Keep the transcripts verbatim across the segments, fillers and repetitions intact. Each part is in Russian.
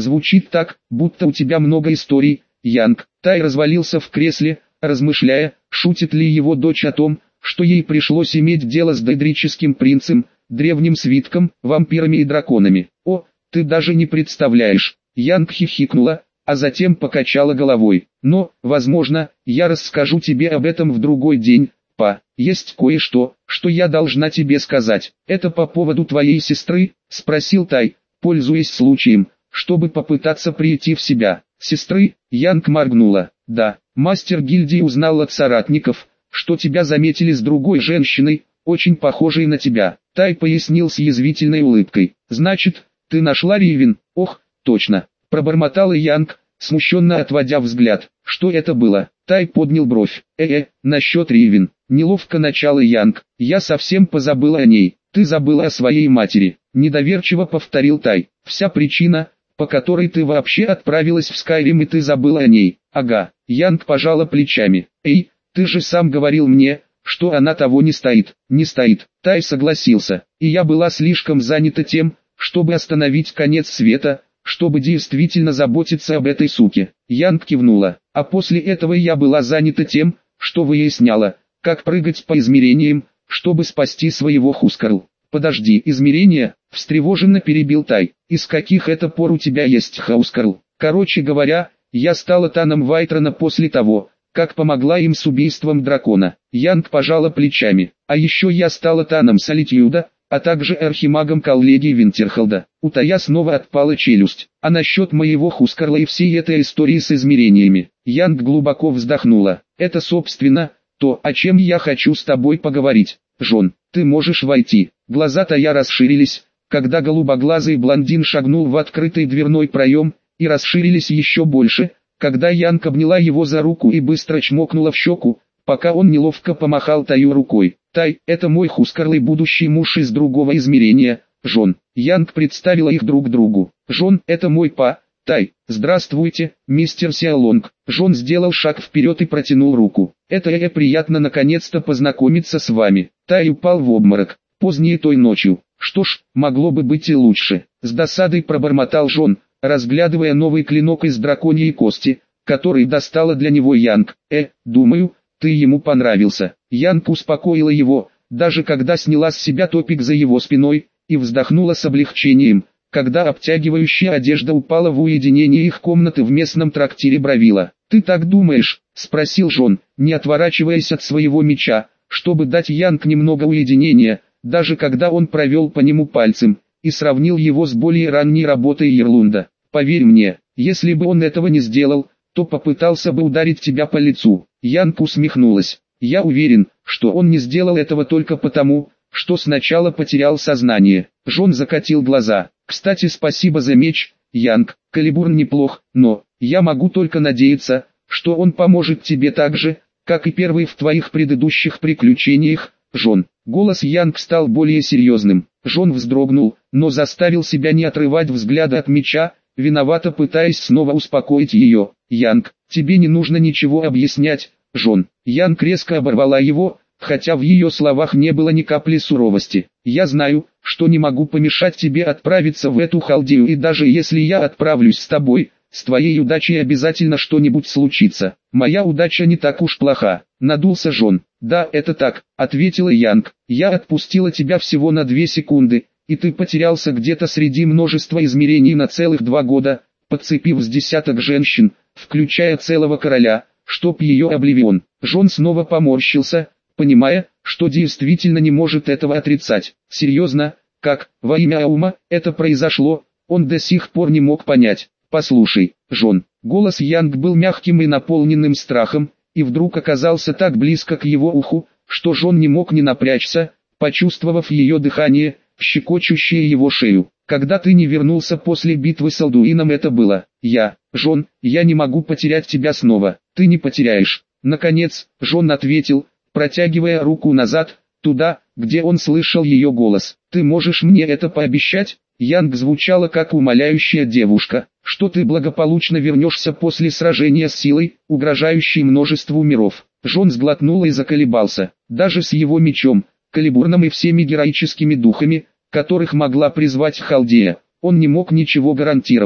Звучит так, будто у тебя много историй, Янг. Тай развалился в кресле, размышляя, шутит ли его дочь о том, что ей пришлось иметь дело с дейдрическим принцем, древним свитком, вампирами и драконами. О, ты даже не представляешь. Янг хихикнула, а затем покачала головой. Но, возможно, я расскажу тебе об этом в другой день. Па, есть кое-что, что я должна тебе сказать. Это по поводу твоей сестры? Спросил Тай, пользуясь случаем, чтобы попытаться прийти в себя. Сестры? Янг моргнула. Да, мастер гильдии узнал от соратников, что тебя заметили с другой женщиной, очень похожей на тебя. Тай пояснил с язвительной улыбкой. Значит, ты нашла Ривен? Ох, точно. Пробормотала Янг, смущенно отводя взгляд. Что это было? Тай поднял бровь. Э-э, насчет Ривен. Неловко начала Янг. Я совсем позабыла о ней. Ты забыла о своей матери. Недоверчиво повторил Тай. Вся причина, по которой ты вообще отправилась в Скайрим, и ты забыла о ней. Ага. Янг пожала плечами. Эй, ты же сам говорил мне, что она того не стоит. Не стоит. Тай согласился. И я была слишком занята тем, чтобы остановить конец света, чтобы действительно заботиться об этой суке. Янг кивнула. А после этого я была занята тем, что выясняла, как прыгать по измерениям, чтобы спасти своего Хускарл. Подожди, измерения? Встревоженно перебил Тай. Из каких это пор у тебя есть Хускарл? Короче говоря, я стала Таном Вайтрона после того, как помогла им с убийством дракона. Янг пожала плечами. А еще я стала Таном Солитьюда, а также архимагом коллегии Винтерхолда. У Тая снова отпала челюсть. А насчет моего Хускарла и всей этой истории с измерениями? Янг глубоко вздохнула. Это собственно, то, о чем я хочу с тобой поговорить. Джон, ты можешь войти. Глаза Тая расширились, когда голубоглазый блондин шагнул в открытый дверной проем, и расширились еще больше, когда Янг обняла его за руку и быстро чмокнула в щеку, пока он неловко помахал Таю рукой. Тай, это мой Хускарл и будущий муж из другого измерения, Джон. Янг представила их друг другу. Джон, это мой па. Тай, здравствуйте, мистер Сиалонг. Джон сделал шаг вперед и протянул руку. Это э, приятно наконец-то познакомиться с вами. Тай упал в обморок, поздней той ночью. Что ж, могло бы быть и лучше. С досадой пробормотал Джон, разглядывая новый клинок из драконьей кости, который достала для него Янг. Э, думаю, ты ему понравился. Янг успокоила его, даже когда сняла с себя топик за его спиной, и вздохнула с облегчением, когда обтягивающая одежда упала в уединение их комнаты в местном трактире Бравила. «Ты так думаешь?» – спросил Джон, не отворачиваясь от своего меча, чтобы дать Янг немного уединения, даже когда он провел по нему пальцем, и сравнил его с более ранней работой Ерлунда. «Поверь мне, если бы он этого не сделал, то попытался бы ударить тебя по лицу». Янг усмехнулась. «Я уверен, что он не сделал этого только потому, что сначала потерял сознание». Джон закатил глаза. «Кстати, спасибо за меч, Янг. Калибурн неплох, но я могу только надеяться, что он поможет тебе так же, как и первый в твоих предыдущих приключениях, Джон». Голос Янг стал более серьезным. Джон вздрогнул, но заставил себя не отрывать взгляда от меча, виновато пытаясь снова успокоить ее. «Янг, тебе не нужно ничего объяснять, Джон». Янг резко оборвала его, хотя в ее словах не было ни капли суровости. «Я знаю, что не могу помешать тебе отправиться в эту халдею, и даже если я отправлюсь с тобой, с твоей удачей обязательно что-нибудь случится. Моя удача не так уж плоха», — надулся Джон. «Да, это так», — ответила Янг. «Я отпустила тебя всего на две секунды, и ты потерялся где-то среди множества измерений на целых два года, подцепив с десяток женщин, включая целого короля, чтоб ее обливион». Джон снова поморщился, понимая, что действительно не может этого отрицать. Серьезно, как, во имя Аума, это произошло, он до сих пор не мог понять. «Послушай, Джон». Голос Янг был мягким и наполненным страхом, и вдруг оказался так близко к его уху, что Джон не мог не напрячься, почувствовав ее дыхание, щекочущее его шею. «Когда ты не вернулся после битвы с Алдуином, это было. Я, Джон, я не могу потерять тебя снова». «Ты не потеряешь». Наконец, Джон ответил, протягивая руку назад, туда, где он слышал ее голос. «Ты можешь мне это пообещать?» Янг звучала как умоляющая девушка, что ты благополучно вернешься после сражения с силой, угрожающей множеству миров. Джон сглотнул и заколебался. Даже с его мечом, Калибурном и всеми героическими духами, которых могла призвать Халдея, он не мог ничего гарантировать.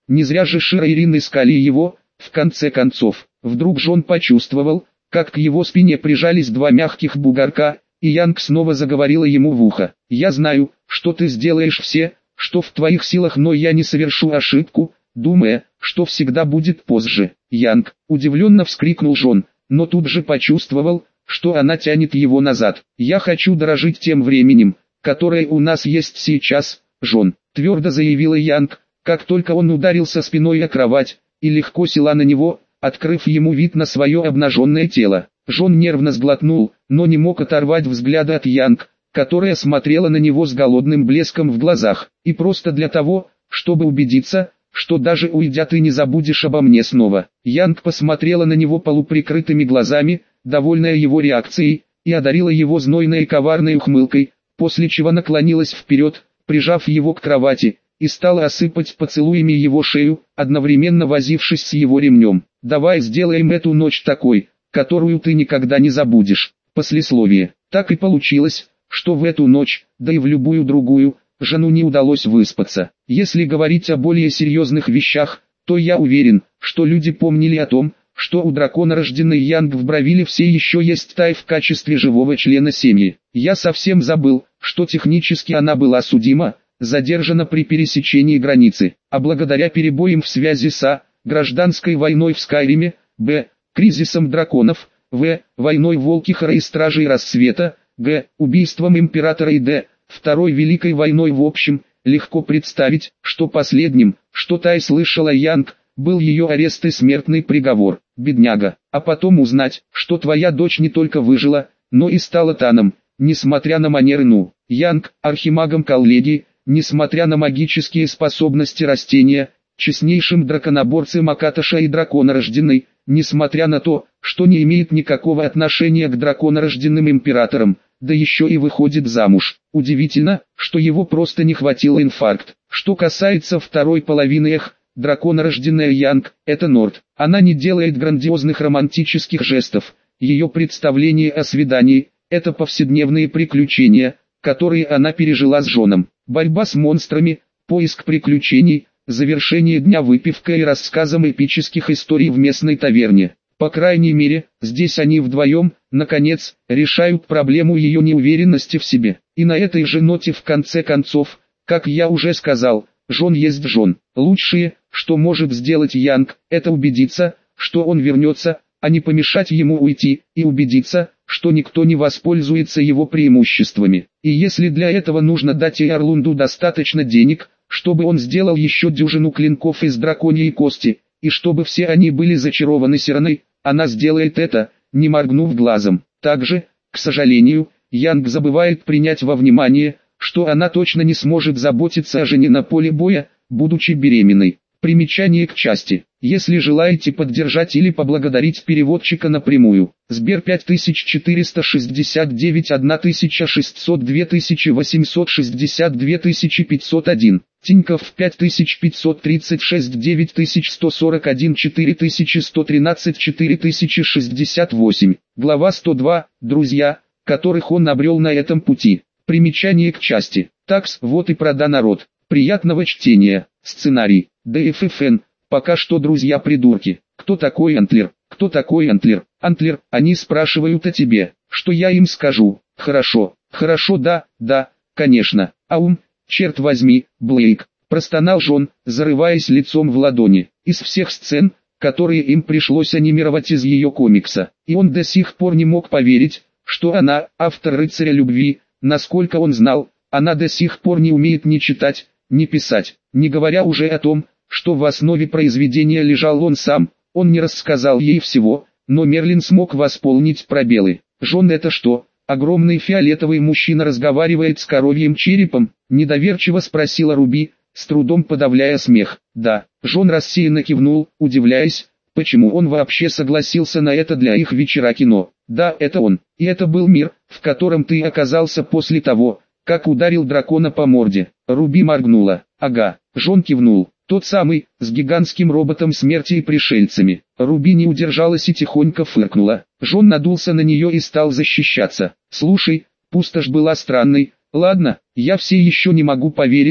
Не зря же Шира и Рин искали его, в конце концов. Вдруг Джон почувствовал, как к его спине прижались два мягких бугорка, и Янг снова заговорила ему в ухо. «Я знаю, что ты сделаешь все, что в твоих силах, но я не совершу ошибку, думая, что всегда будет позже». «Янг!» – удивленно вскрикнул Джон, но тут же почувствовал, что она тянет его назад. «Я хочу дорожить тем временем, которое у нас есть сейчас, Джон», – твердо заявила Янг, как только он ударился спиной о кровать, и легко села на него, открыв ему вид на свое обнаженное тело. Джон нервно сглотнул, но не мог оторвать взгляда от Янг, которая смотрела на него с голодным блеском в глазах, и просто для того, чтобы убедиться, что даже уйдя ты не забудешь обо мне снова. Янг посмотрела на него полуприкрытыми глазами, довольная его реакцией, и одарила его знойной и коварной ухмылкой, после чего наклонилась вперед, прижав его к кровати, и стала осыпать поцелуями его шею, одновременно возившись с его ремнем. «Давай сделаем эту ночь такой, которую ты никогда не забудешь». Послесловие. Так и получилось, что в эту ночь, да и в любую другую, Жану не удалось выспаться. Если говорить о более серьезных вещах, то я уверен, что люди помнили о том, что у дракона рожденной Янг в Бравиле все еще есть Тай в качестве живого члена семьи. Я совсем забыл, что технически она была судима, задержана при пересечении границы, а благодаря перебоям в связи с а. гражданской войной в Скайриме, б. кризисом драконов, в. войной Волкихара и Стражей Рассвета, г. убийством Императора и д. Второй Великой войной в общем, легко представить, что последним, что Тай слышала Янг, был ее арест и смертный приговор. Бедняга, а потом узнать, что твоя дочь не только выжила, но и стала Таном, несмотря на манеры Ну. Янг, архимагом коллегии, несмотря на магические способности растения, честнейшим драконоборцем Акаташа и драконорожденной, несмотря на то, что не имеет никакого отношения к драконорожденным императорам, да еще и выходит замуж. Удивительно, что его просто не хватило инфаркт. Что касается второй половины Эх, драконорожденная Янг, это Норд. Она не делает грандиозных романтических жестов. Ее представление о свидании – это повседневные приключения, которые она пережила с Джоном. Борьба с монстрами, поиск приключений, завершение дня выпивкой и рассказом эпических историй в местной таверне. По крайней мере, здесь они вдвоем, наконец, решают проблему ее неуверенности в себе. И на этой же ноте в конце концов, как я уже сказал, Джон есть Джон. Лучшее, что может сделать Янг, это убедиться, что он вернется, а не помешать ему уйти, и убедиться, что никто не воспользуется его преимуществами. И если для этого нужно дать Эйрлунду достаточно денег, чтобы он сделал еще дюжину клинков из драконьей кости, и чтобы все они были зачарованы Сираной, она сделает это, не моргнув глазом. Также, к сожалению, Янг забывает принять во внимание, что она точно не сможет заботиться о жене на поле боя, будучи беременной. Примечание к части. Если желаете поддержать или поблагодарить переводчика напрямую, Сбер пять тысяч четыреста шестьдесят девять тысяча шестьсот два тысячи восемьсот шестьдесят два тысячи пятьсот один, Тинькофф пять тысяч пятьсот тридцать шесть девять тысяч сто сорок один четыре тысячи сто тринадцать четыре тысячи шестьдесят восемь, глава сто два, друзья, которых он обрел на этом пути. Примечание к части. Такс, вот и прода народ. Приятного чтения. Сценарий. ДФФН. Пока что друзья-придурки. Кто такой Антлер? Кто такой Антлер? Антлер, они спрашивают о тебе. Что я им скажу? Хорошо. Хорошо, да, да, конечно. Аум, черт возьми, Блейк. Простонал Джон, зарываясь лицом в ладони. Из всех сцен, которые им пришлось анимировать из ее комикса. И он до сих пор не мог поверить, что она, автор «Рыцаря любви», насколько он знал, она до сих пор не умеет ни читать, ни писать. Не говоря уже о том, что в основе произведения лежал он сам, он не рассказал ей всего, но Мерлин смог восполнить пробелы. «Джон, это что, огромный фиолетовый мужчина разговаривает с коровьим черепом?» – недоверчиво спросила Руби, с трудом подавляя смех. «Да». Джон рассеянно кивнул, удивляясь, почему он вообще согласился на это для их вечера кино. «Да, это он. И это был мир, в котором ты оказался после того, как ударил дракона по морде». Руби моргнула. «Ага». Джон кивнул. «Тот самый, с гигантским роботом смерти и пришельцами». Руби не удержалась и тихонько фыркнула. Джон надулся на нее и стал защищаться. «Слушай, пустошь была странной. Ладно, я все еще не могу поверить,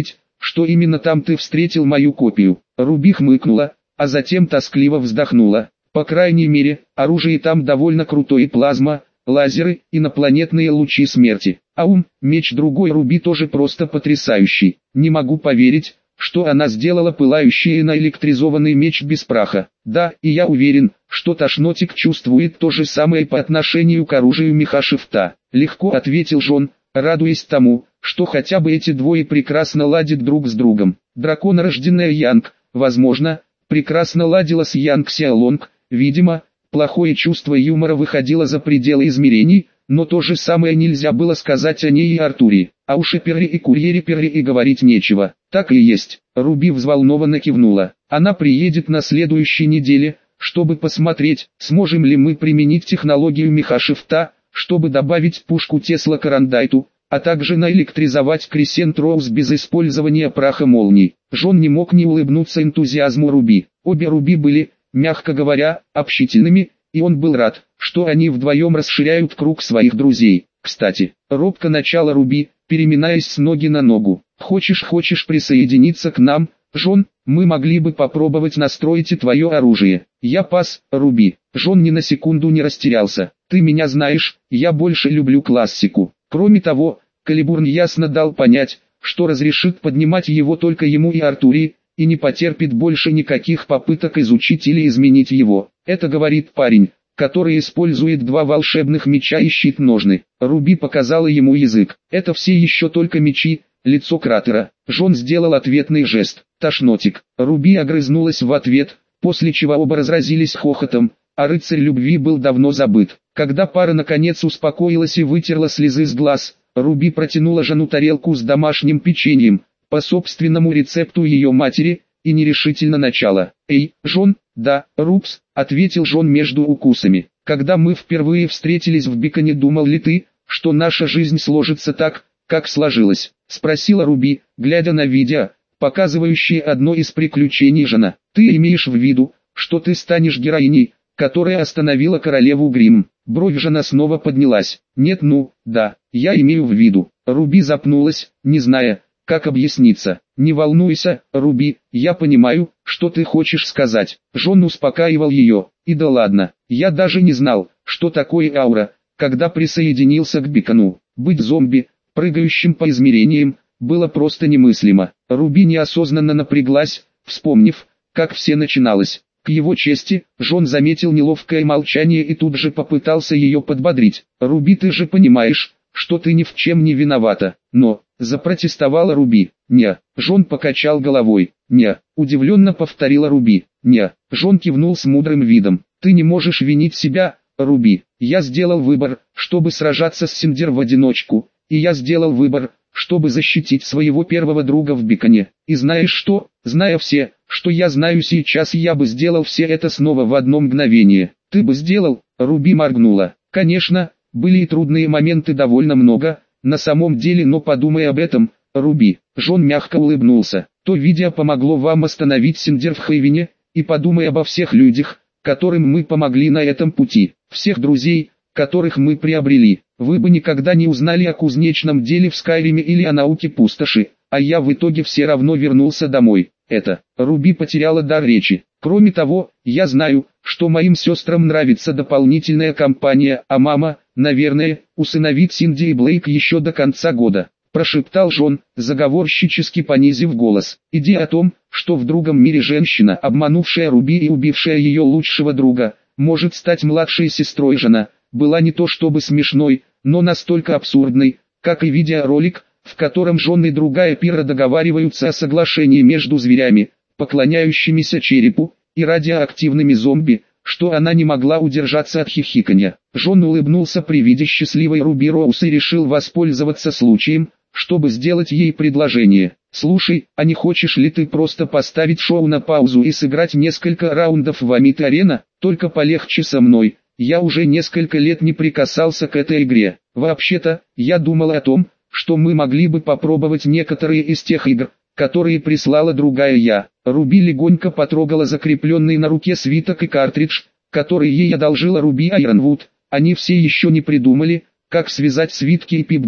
что именно там ты встретил мою копию. Руби хмыкнула, а затем тоскливо вздохнула. По крайней мере, оружие там довольно крутое: плазма, лазеры, инопланетные лучи смерти. А ум, меч другой Руби тоже просто потрясающий. Не могу поверить, что она сделала пылающий и наэлектризованный меч без праха. Да, и я уверен, что Тошнотик чувствует то же самое по отношению к оружию Меха-Шифта. Легко ответил Джон, радуясь тому, что хотя бы эти двое прекрасно ладят друг с другом. Драконорожденная Янг, возможно, прекрасно ладила с Янг Сяолонг. Видимо, плохое чувство юмора выходило за пределы измерений, но то же самое нельзя было сказать о ней и Артуре. А уж о Перри и Курьере Перри и говорить нечего. Так и есть. Руби взволнованно кивнула. Она приедет на следующей неделе, чтобы посмотреть, сможем ли мы применить технологию Меха-Шифта, чтобы добавить пушку Тесла к Арандайту, а также наэлектризовать Крисент Роуз без использования праха молний. Джон не мог не улыбнуться энтузиазму Руби. Обе Руби были, мягко говоря, общительными, и он был рад, что они вдвоем расширяют круг своих друзей. Кстати, робко начала Руби, переминаясь с ноги на ногу. «Хочешь, хочешь присоединиться к нам, Джон? Мы могли бы попробовать настроить и твое оружие». «Я пас, Руби». Джон ни на секунду не растерялся. «Ты меня знаешь, я больше люблю классику». Кроме того, Калибурн ясно дал понять, что разрешит поднимать его только ему и Артуре, и не потерпит больше никаких попыток изучить или изменить его. Это говорит парень, который использует два волшебных меча и щит-ножны. Руби показала ему язык. Это все еще только мечи. Лицо кратера. Джон сделал ответный жест. Тошнотик. Руби огрызнулась в ответ, после чего оба разразились хохотом, а рыцарь любви был давно забыт. Когда пара наконец успокоилась и вытерла слезы с глаз, Руби протянула Жону тарелку с домашним печеньем, по собственному рецепту ее матери, и нерешительно начала. «Эй, Джон?» «Да, Рупс», — ответил Джон между укусами. «Когда мы впервые встретились в Биконе, думал ли ты, что наша жизнь сложится так, как сложилась?» — спросила Руби, глядя на видео, показывающее одно из приключений Жона. «Ты имеешь в виду, что ты станешь героиней, которая остановила королеву Гримм?» Бровь Жона снова поднялась. «Нет, ну, да, я имею в виду». Руби запнулась, не зная, как объясниться. «Не волнуйся, Руби, я понимаю, что ты хочешь сказать». Джон успокаивал ее. «И да ладно, я даже не знал, что такое аура, когда присоединился к Бикону. Быть зомби, прыгающим по измерениям, было просто немыслимо». Руби неосознанно напряглась, вспомнив, как все начиналось. К его чести, Джон заметил неловкое молчание и тут же попытался ее подбодрить. «Руби, ты же понимаешь, что ты ни в чем не виновата». «Но», — запротестовала Руби. «Не». Джон покачал головой. «Не», — удивленно повторила Руби. «Не». Джон кивнул с мудрым видом. «Ты не можешь винить себя, Руби. Я сделал выбор, чтобы сражаться с Синдер в одиночку, и я сделал выбор, чтобы защитить своего первого друга в Биконе. И знаешь что? Зная все, что я знаю сейчас, я бы сделал все это снова в одно мгновение». «Ты бы сделал?» — Руби моргнула. «Конечно, были и трудные моменты довольно много, на самом деле, но подумай об этом, Руби». Джон мягко улыбнулся. «То видео помогло вам остановить Синдер в Хейвене, и подумай обо всех людях, которым мы помогли на этом пути, всех друзей, которых мы приобрели. Вы бы никогда не узнали о кузнечном деле в Скайриме или о науке пустоши, а я в итоге все равно вернулся домой». Это, Руби потеряла дар речи. «Кроме того, я знаю, что моим сестрам нравится дополнительная кампания, а мама, наверное, усыновит Синди и Блейк еще до конца года», прошептал Джон, заговорщически понизив голос. «Идея о том, что в другом мире женщина, обманувшая Руби и убившая ее лучшего друга, может стать младшей сестрой Жона, была не то чтобы смешной, но настолько абсурдной, как и видеоролик, в котором Джон и другая пира договариваются о соглашении между зверями, поклоняющимися черепу, и радиоактивными зомби, что она не могла удержаться от хихиканья». Джон улыбнулся при виде счастливой Руби Роуз и решил воспользоваться случаем, чтобы сделать ей предложение. «Слушай, а не хочешь ли ты просто поставить шоу на паузу и сыграть несколько раундов в Амит Арена? Только полегче со мной, я уже несколько лет не прикасался к этой игре. Вообще-то, я думал о том, что мы могли бы попробовать некоторые из тех игр, которые прислала другая я». Руби легонько потрогала закрепленный на руке свиток и картридж, который ей одолжила Руби Айронвуд. Они все еще не придумали, как связать свитки и пип-бои,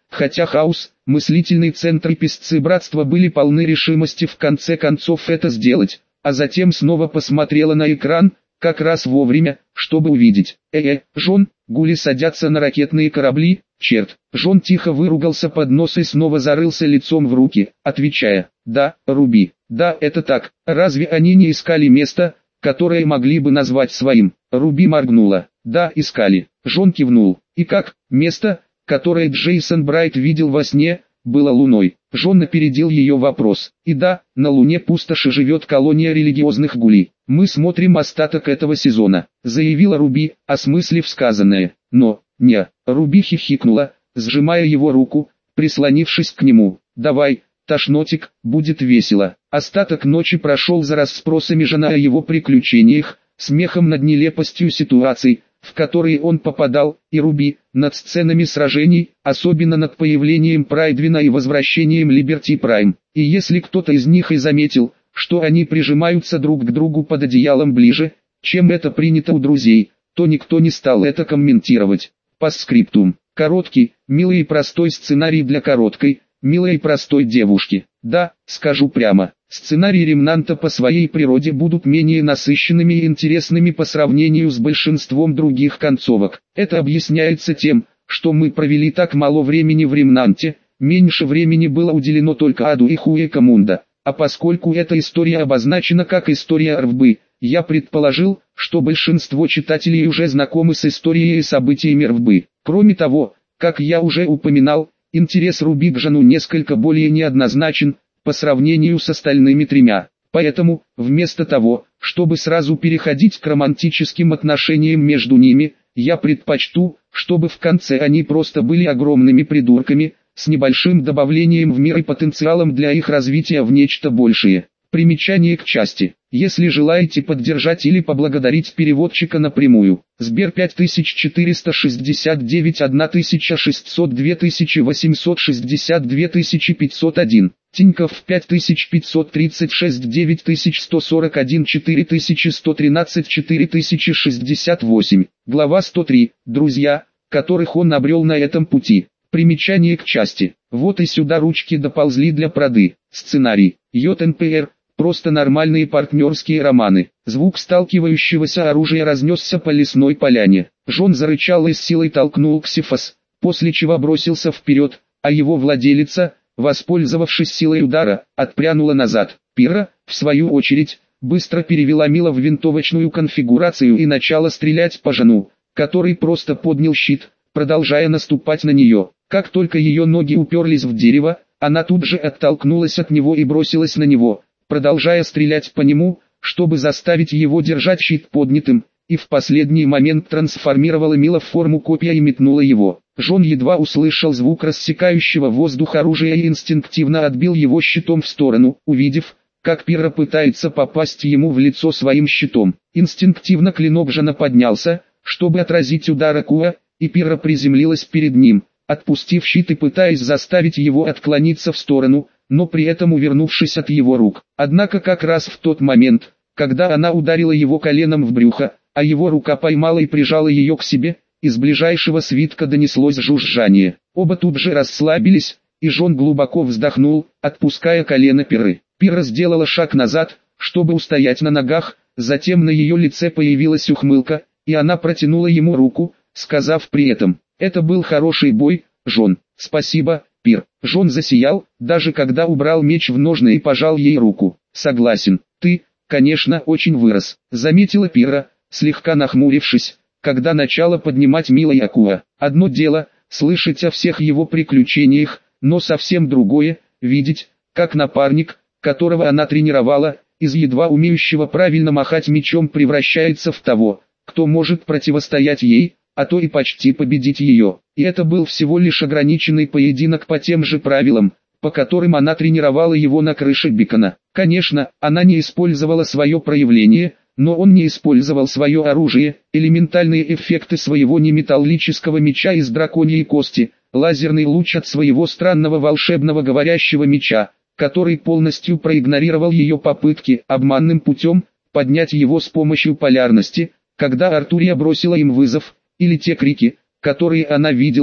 хотя хаос, мыслительный центр и песцы братства были полны решимости в конце концов это сделать, а затем снова посмотрела на экран, как раз вовремя, чтобы увидеть. «Э-э, Джон, гули садятся на ракетные корабли, черт!» Джон тихо выругался под нос и снова зарылся лицом в руки, отвечая: «Да, Руби, да, это так, разве они не искали место, которое могли бы назвать своим?» Руби моргнула. «Да, искали». Джон кивнул. «И как? Место, которое Джейсон Брайт видел во сне, было Луной». Джон опередил ее вопрос. «И да, на Луне пустоши живет колония религиозных гулей. Мы смотрим остаток этого сезона», заявила Руби, осмыслив сказанное. «Но, не». Руби хихикнула, сжимая его руку, прислонившись к нему. «Давай, тошнотик, будет весело». Остаток ночи прошел за расспросами Джона о его приключениях, смехом над нелепостью ситуаций, в которые он попадал, и Руби, над сценами сражений, особенно над появлением Прайдвина и возвращением Либерти Прайм. И если кто-то из них и заметил, что они прижимаются друг к другу под одеялом ближе, чем это принято у друзей, то никто не стал это комментировать. Постскриптум. Короткий, милый и простой сценарий для короткой, милой и простой девушки. Да, скажу прямо, сценарии Ремнанта по своей природе будут менее насыщенными и интересными по сравнению с большинством других концовок. Это объясняется тем, что мы провели так мало времени в Ремнанте, меньше времени было уделено только Аду и Хуэкамунда, а поскольку эта история обозначена как история Рвбы, я предположил, что большинство читателей уже знакомы с историей и событиями Рвбы. Кроме того, как я уже упоминал, интерес Руби к Джону несколько более неоднозначен по сравнению с остальными тремя. Поэтому, вместо того, чтобы сразу переходить к романтическим отношениям между ними, я предпочту, чтобы в конце они просто были огромными придурками, с небольшим добавлением в мир и потенциалом для их развития в нечто большее. Примечание к части. Если желаете поддержать или поблагодарить переводчика напрямую, Сбер пять тысяч четыреста шестьдесят девять тысяча шестьсот два тысячи восемьсот шестьдесят два тысячи пятьсот один, Тинькофф пять тысяч пятьсот тридцать шесть девять тысяч сто сорок один четыре тысячи сто тринадцать четыре тысячи шестьдесят восемь, глава сто три, друзья, которых он обрел на этом пути. Примечание к части. Вот и сюда ручки доползли для проды. Сценарий. ЙНПР. Просто нормальные партнерские романы. Звук сталкивающегося оружия разнесся по лесной поляне. Джон зарычал и с силой толкнул Ксифос, после чего бросился вперед, а его владелица, воспользовавшись силой удара, отпрянула назад. Пира, в свою очередь, быстро перевела Мила в винтовочную конфигурацию и начала стрелять по Джону, который просто поднял щит, продолжая наступать на нее. Как только ее ноги уперлись в дерево, она тут же оттолкнулась от него и бросилась на него, продолжая стрелять по нему, чтобы заставить его держать щит поднятым, и в последний момент трансформировала Мила в форму копья и метнула его. Джон едва услышал звук рассекающего воздух оружия и инстинктивно отбил его щитом в сторону, увидев, как Пира пытается попасть ему в лицо своим щитом. Инстинктивно клинок Джона поднялся, чтобы отразить удар Акуа, и Пира приземлилась перед ним, отпустив щит и пытаясь заставить его отклониться в сторону, но при этом увернувшись от его рук. Однако как раз в тот момент, когда она ударила его коленом в брюхо, а его рука поймала и прижала ее к себе, из ближайшего свитка донеслось жужжание. Оба тут же расслабились, и Джон глубоко вздохнул, отпуская колено Пиры. Пира сделала шаг назад, чтобы устоять на ногах, затем на ее лице появилась ухмылка, и она протянула ему руку, сказав при этом: «Это был хороший бой, Джон». «Спасибо, Пир». Джон засиял, даже когда убрал меч в ножны и пожал ей руку. «Согласен, ты, конечно, очень вырос», — заметила Пира, слегка нахмурившись, когда начала поднимать Мила и Акуа. Одно дело, слышать о всех его приключениях, но совсем другое, видеть, как напарник, которого она тренировала, из едва умеющего правильно махать мечом превращается в того, кто может противостоять ей, а то и почти победить ее. И это был всего лишь ограниченный поединок по тем же правилам, по которым она тренировала его на крыше Бикона. Конечно, она не использовала свое проявление, но он не использовал свое оружие, элементальные эффекты своего неметаллического меча из драконьей кости, лазерный луч от своего странного волшебного говорящего меча, который полностью проигнорировал ее попытки обманным путем поднять его с помощью полярности, когда Артурия бросила им вызов, или те крики, которые она видела,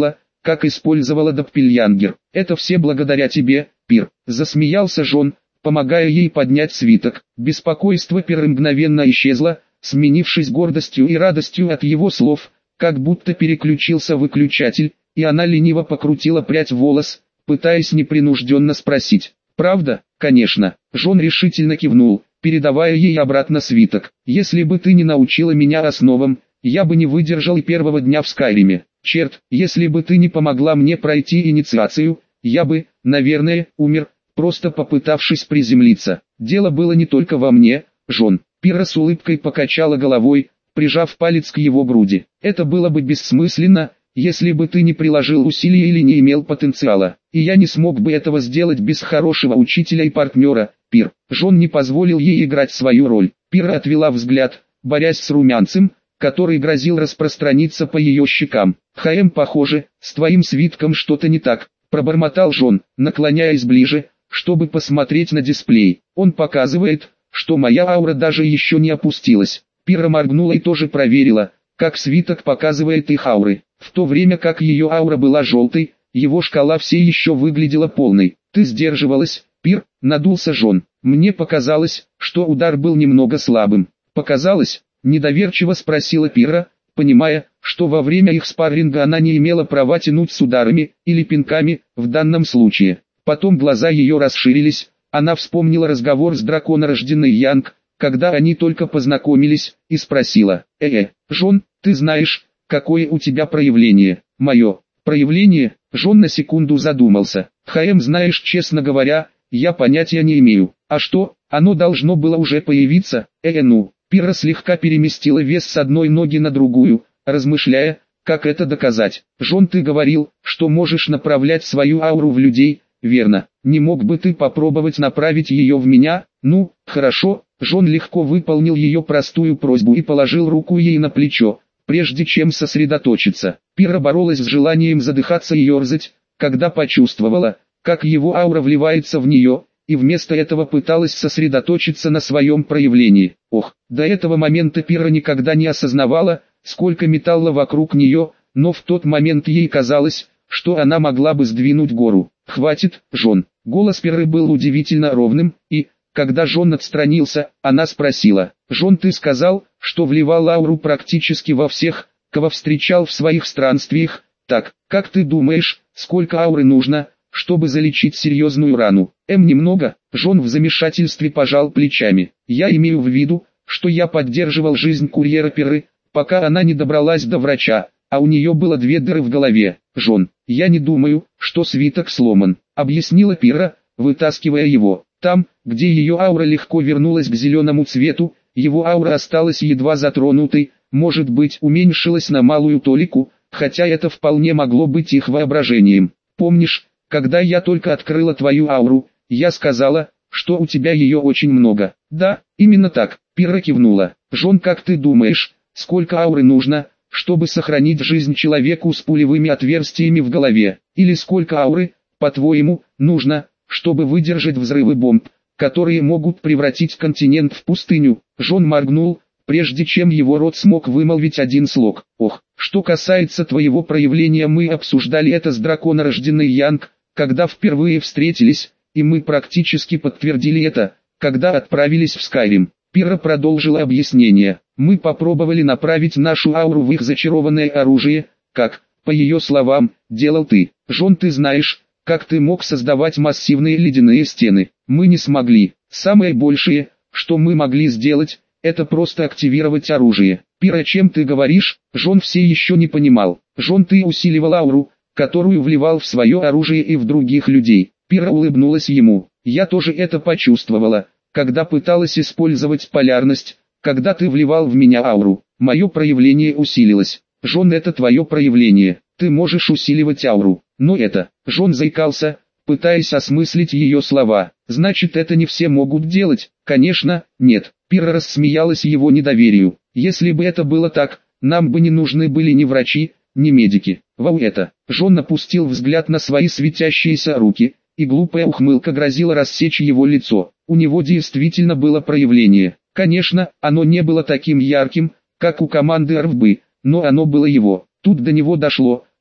как использовала Доппельянгер. Это все благодаря тебе, Пир. Засмеялся Джон, помогая ей поднять свиток. Беспокойство Пиры мгновенно исчезло, сменившись гордостью и радостью от его слов, как будто переключился выключатель, и она лениво покрутила прядь волос, пытаясь непринужденно спросить. «Правда?» «Конечно». Джон решительно кивнул, передавая ей обратно свиток. «Если бы ты не научила меня основам, я бы не выдержал и первого дня в Скайриме. Черт, если бы ты не помогла мне пройти инициацию, я бы, наверное, умер, просто попытавшись приземлиться. Дело было не только во мне, Джон». Пира с улыбкой покачала головой, прижав палец к его груди. «Это было бы бессмысленно, если бы ты не приложил усилий или не имел потенциала. И я не смог бы этого сделать без хорошего учителя и партнера, Пир». Джон не позволил ей играть свою роль. Пира отвела взгляд, борясь с румянцем, который грозил распространиться по ее щекам. «Хэм, похоже, с твоим свитком что-то не так», — пробормотал Джон, наклоняясь ближе, чтобы посмотреть на дисплей. «Он показывает, что моя аура даже еще не опустилась». Пира моргнула и тоже проверила, как свиток показывает их ауры. В то время как ее аура была желтой, его шкала все еще выглядела полной. «Ты сдерживалась, Пир?» — надулся Джон. «Мне показалось, что удар был немного слабым». «Показалось?» — недоверчиво спросила Пира, понимая, что во время их спарринга она не имела права тянуть с ударами или пинками в данном случае. Потом глаза ее расширились, она вспомнила разговор с драконорожденной Янг, когда они только познакомились, и спросила: «Э-э, Джон, ты знаешь, какое у тебя проявление?» «Мое проявление?» Джон на секунду задумался. «Хэм, знаешь, честно говоря, я понятия не имею. А что, оно должно было уже появиться?» «Э-э, ну». Пира слегка переместила вес с одной ноги на другую, размышляя, как это доказать. «Джон, ты говорил, что можешь направлять свою ауру в людей, верно? Не мог бы ты попробовать направить ее в меня?» «Ну, хорошо». Джон легко выполнил ее простую просьбу и положил руку ей на плечо, прежде чем сосредоточиться. Пира боролась с желанием задыхаться и ерзать, когда почувствовала, как его аура вливается в нее, и вместо этого пыталась сосредоточиться на своем проявлении. Ох, до этого момента Пира никогда не осознавала, сколько металла вокруг нее, но в тот момент ей казалось, что она могла бы сдвинуть гору. «Хватит, Джон». Голос Пиры был удивительно ровным, и, когда Джон отстранился, она спросила: «Джон, ты сказал, что вливал ауру практически во всех, кого встречал в своих странствиях. Так, как ты думаешь, сколько ауры нужно, чтобы залечить серьезную рану?» «Эм, немного». Джон в замешательстве пожал плечами. «Я имею в виду, что я поддерживал жизнь курьера Пиры, пока она не добралась до врача, а у нее было две дыры в голове. Джон, я не думаю, что свиток сломан», — объяснила Пира, вытаскивая его. «Там, где ее аура легко вернулась к зеленому цвету, его аура осталась едва затронутой, может быть, уменьшилась на малую толику, хотя это вполне могло быть их воображением. Помнишь, когда я только открыла твою ауру, я сказала, что у тебя ее очень много?» «Да, именно так», — Пира кивнула. «Джон, как ты думаешь, сколько ауры нужно, чтобы сохранить жизнь человеку с пулевыми отверстиями в голове? Или сколько ауры, по-твоему, нужно, чтобы выдержать взрывы бомб, которые могут превратить континент в пустыню?» Джон моргнул, прежде чем его рот смог вымолвить один слог. «Ох, что касается твоего проявления, мы обсуждали это с драконорожденной Янг, когда впервые встретились, и мы практически подтвердили это, когда отправились в Скайрим». Пира продолжила объяснение. «Мы попробовали направить нашу ауру в их зачарованное оружие, как, по ее словам, делал ты. Джон, ты знаешь, как ты мог создавать массивные ледяные стены? Мы не смогли. Самое большее, что мы могли сделать, это просто активировать оружие». «Пира, о чем ты говоришь?» Джон все еще не понимал. «Джон, ты усиливал ауру, которую вливал в свое оружие и в других людей». Пира улыбнулась ему. «Я тоже это почувствовала, когда пыталась использовать полярность, когда ты вливал в меня ауру. Мое проявление усилилось». «Джон, это твое проявление. Ты можешь усиливать ауру. Но это...» Джон заикался, пытаясь осмыслить ее слова. «Значит, это не все могут делать?» «Конечно, нет». Пира рассмеялась его недоверию. «Если бы это было так, нам бы не нужны были ни врачи, ни медики». «Вау, это...» Джон опустил взгляд на свои светящиеся руки, и глупая ухмылка грозила рассечь его лицо. У него действительно было проявление. Конечно, оно не было таким ярким, как у команды эр эф би, но оно было его. Тут до него дошло,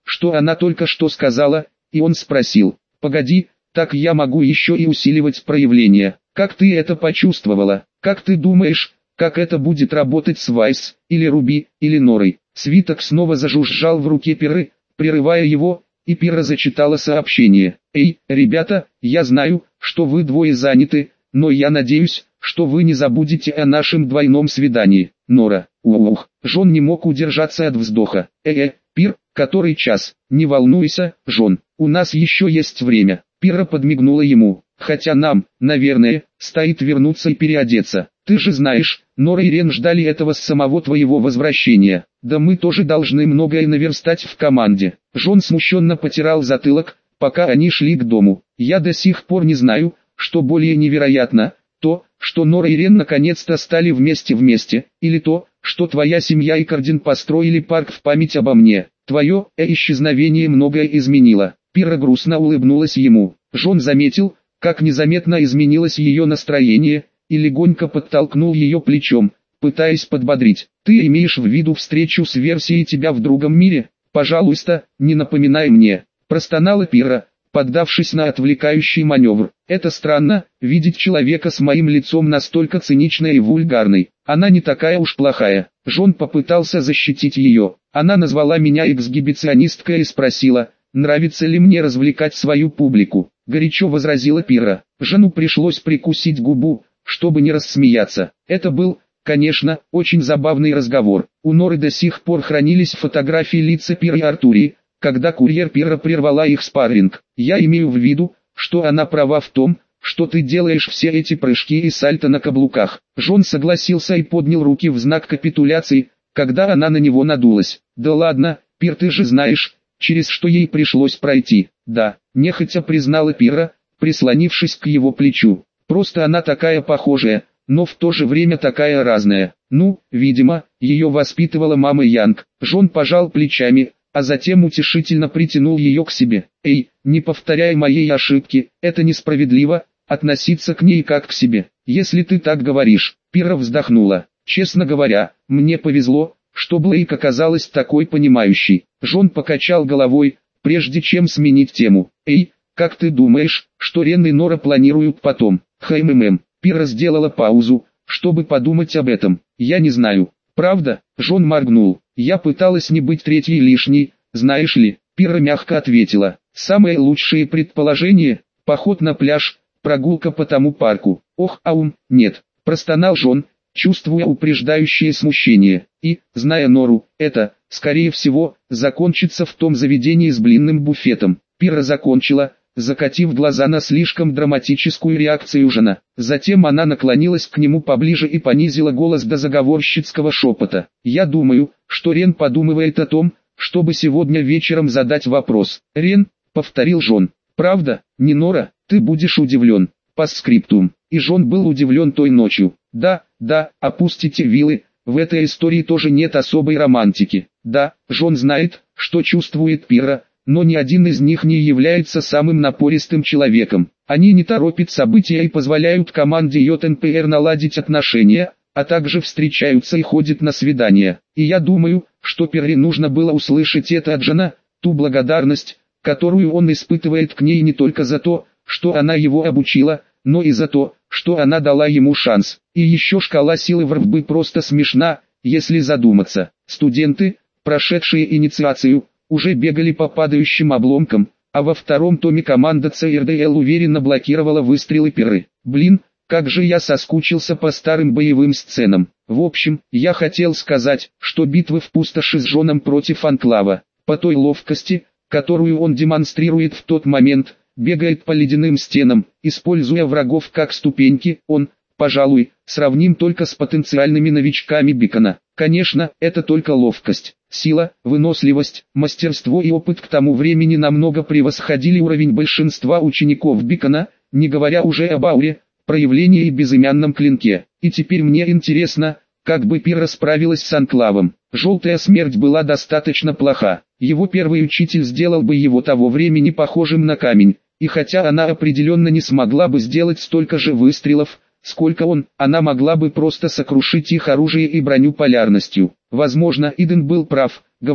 что она только что сказала, и он спросил: «Погоди, так я могу еще и усиливать проявление. Как ты это почувствовала? Как ты думаешь, как это будет работать с Вайс, или Руби, или Норой?» Свиток снова зажужжал в руке Пиры, прерывая его, и Пира зачитала сообщение. «Эй, ребята, я знаю, что вы двое заняты, но я надеюсь, что вы не забудете о нашем двойном свидании. Нора». Ух, Джон не мог удержаться от вздоха. «Э-э, Пир, который час? Не волнуйся, Джон, у нас еще есть время». Пира подмигнула ему. «Хотя нам, наверное, стоит вернуться и переодеться. Ты же знаешь, Нора и Рен ждали этого с самого твоего возвращения. Да мы тоже должны многое наверстать в команде». Джон смущенно потирал затылок, пока они шли к дому. «Я до сих пор не знаю, что более невероятно, то, что Нора и Рен наконец-то стали вместе-вместе, или то, что твоя семья и Кардин построили парк в память обо мне. Твое э исчезновение многое изменило». Пира грустно улыбнулась ему. Джон заметил, как незаметно изменилось ее настроение, и легонько подтолкнул ее плечом, пытаясь подбодрить. «Ты имеешь в виду встречу с версией тебя в другом мире? Пожалуйста, не напоминай мне», – простонала Пира, поддавшись на отвлекающий маневр. «Это странно, видеть человека с моим лицом настолько циничной и вульгарной. Она не такая уж плохая». Джон попытался защитить ее. «Она назвала меня эксгибиционисткой и спросила, нравится ли мне развлекать свою публику», – горячо возразила Пира. Жену пришлось прикусить губу, чтобы не рассмеяться. Это был, конечно, очень забавный разговор. У Норы до сих пор хранились фотографии лица Пиры и Артурии, когда курьер Пира прервала их спарринг. «Я имею в виду, что она права в том, что ты делаешь все эти прыжки и сальто на каблуках». Джон согласился и поднял руки в знак капитуляции, когда она на него надулась. «Да ладно, Пир, ты же знаешь, через что ей пришлось пройти». «Да», нехотя признала Пира, прислонившись к его плечу. «Просто она такая похожая, но в то же время такая разная. Ну, видимо, ее воспитывала мама Янг». Джон пожал плечами, а затем утешительно притянул ее к себе. «Эй, не повторяй моей ошибки, это несправедливо, относиться к ней как к себе, если ты так говоришь». Пира вздохнула. «Честно говоря, мне повезло, что Блейк оказалась такой понимающей». Джон покачал головой, прежде чем сменить тему. «Эй, как ты думаешь, что Рен и Нора планируют потом?» «Хм-хм-хм». Пира сделала паузу, чтобы подумать об этом. «Я не знаю». «Правда?» Джон моргнул. «Я пыталась не быть третьей лишней, знаешь ли». Пира мягко ответила. «Самые лучшие предположения – поход на пляж, прогулка по тому парку». «Ох, аум, нет», – простонал Джон, чувствуя упреждающее смущение. «И, зная Нору, это, скорее всего, закончится в том заведении с блинным буфетом». Пира закончила, закатив глаза на слишком драматическую реакцию Жена. Затем она наклонилась к нему поближе и понизила голос до заговорщицкого шепота. «Я думаю, что Рен подумывает о том, чтобы сегодня вечером задать вопрос». «Рен», — повторил Джон. «Правда, не Нора, ты будешь удивлен». Постскриптум. И Джон был удивлен той ночью. «Да, да, опустите вилы, в этой истории тоже нет особой романтики». Да, Джон знает, что чувствует Пира, но ни один из них не является самым напористым человеком. Они не торопят события и позволяют команде ЙНПР наладить отношения, а также встречаются и ходят на свидания. И я думаю, что Пире нужно было услышать это от Джона, ту благодарность, которую он испытывает к ней не только за то, что она его обучила, но и за то, что она дала ему шанс. И еще шкала силы ВРБ просто смешна, если задуматься. Студенты, прошедшие инициацию, уже бегали по падающим обломкам, а во втором томе команда ЦРДЛ уверенно блокировала выстрелы Пиры. Блин, как же я соскучился по старым боевым сценам. В общем, я хотел сказать, что битвы в пустоши с Джоном против Анклава, по той ловкости, которую он демонстрирует в тот момент, бегает по ледяным стенам, используя врагов как ступеньки, он, пожалуй, сравним только с потенциальными новичками Бикона. Конечно, это только ловкость. Сила, выносливость, мастерство и опыт к тому времени намного превосходили уровень большинства учеников Бикона, не говоря уже об ауре, проявлении и безымянном клинке. И теперь мне интересно, как бы Пира справилась с Анклавом. Желтая смерть была достаточно плоха. Его первый учитель сделал бы его того времени похожим на камень. И хотя она определенно не смогла бы сделать столько же выстрелов, сколько он, она могла бы просто сокрушить их оружие и броню полярностью. Возможно, Иден был прав, говоря,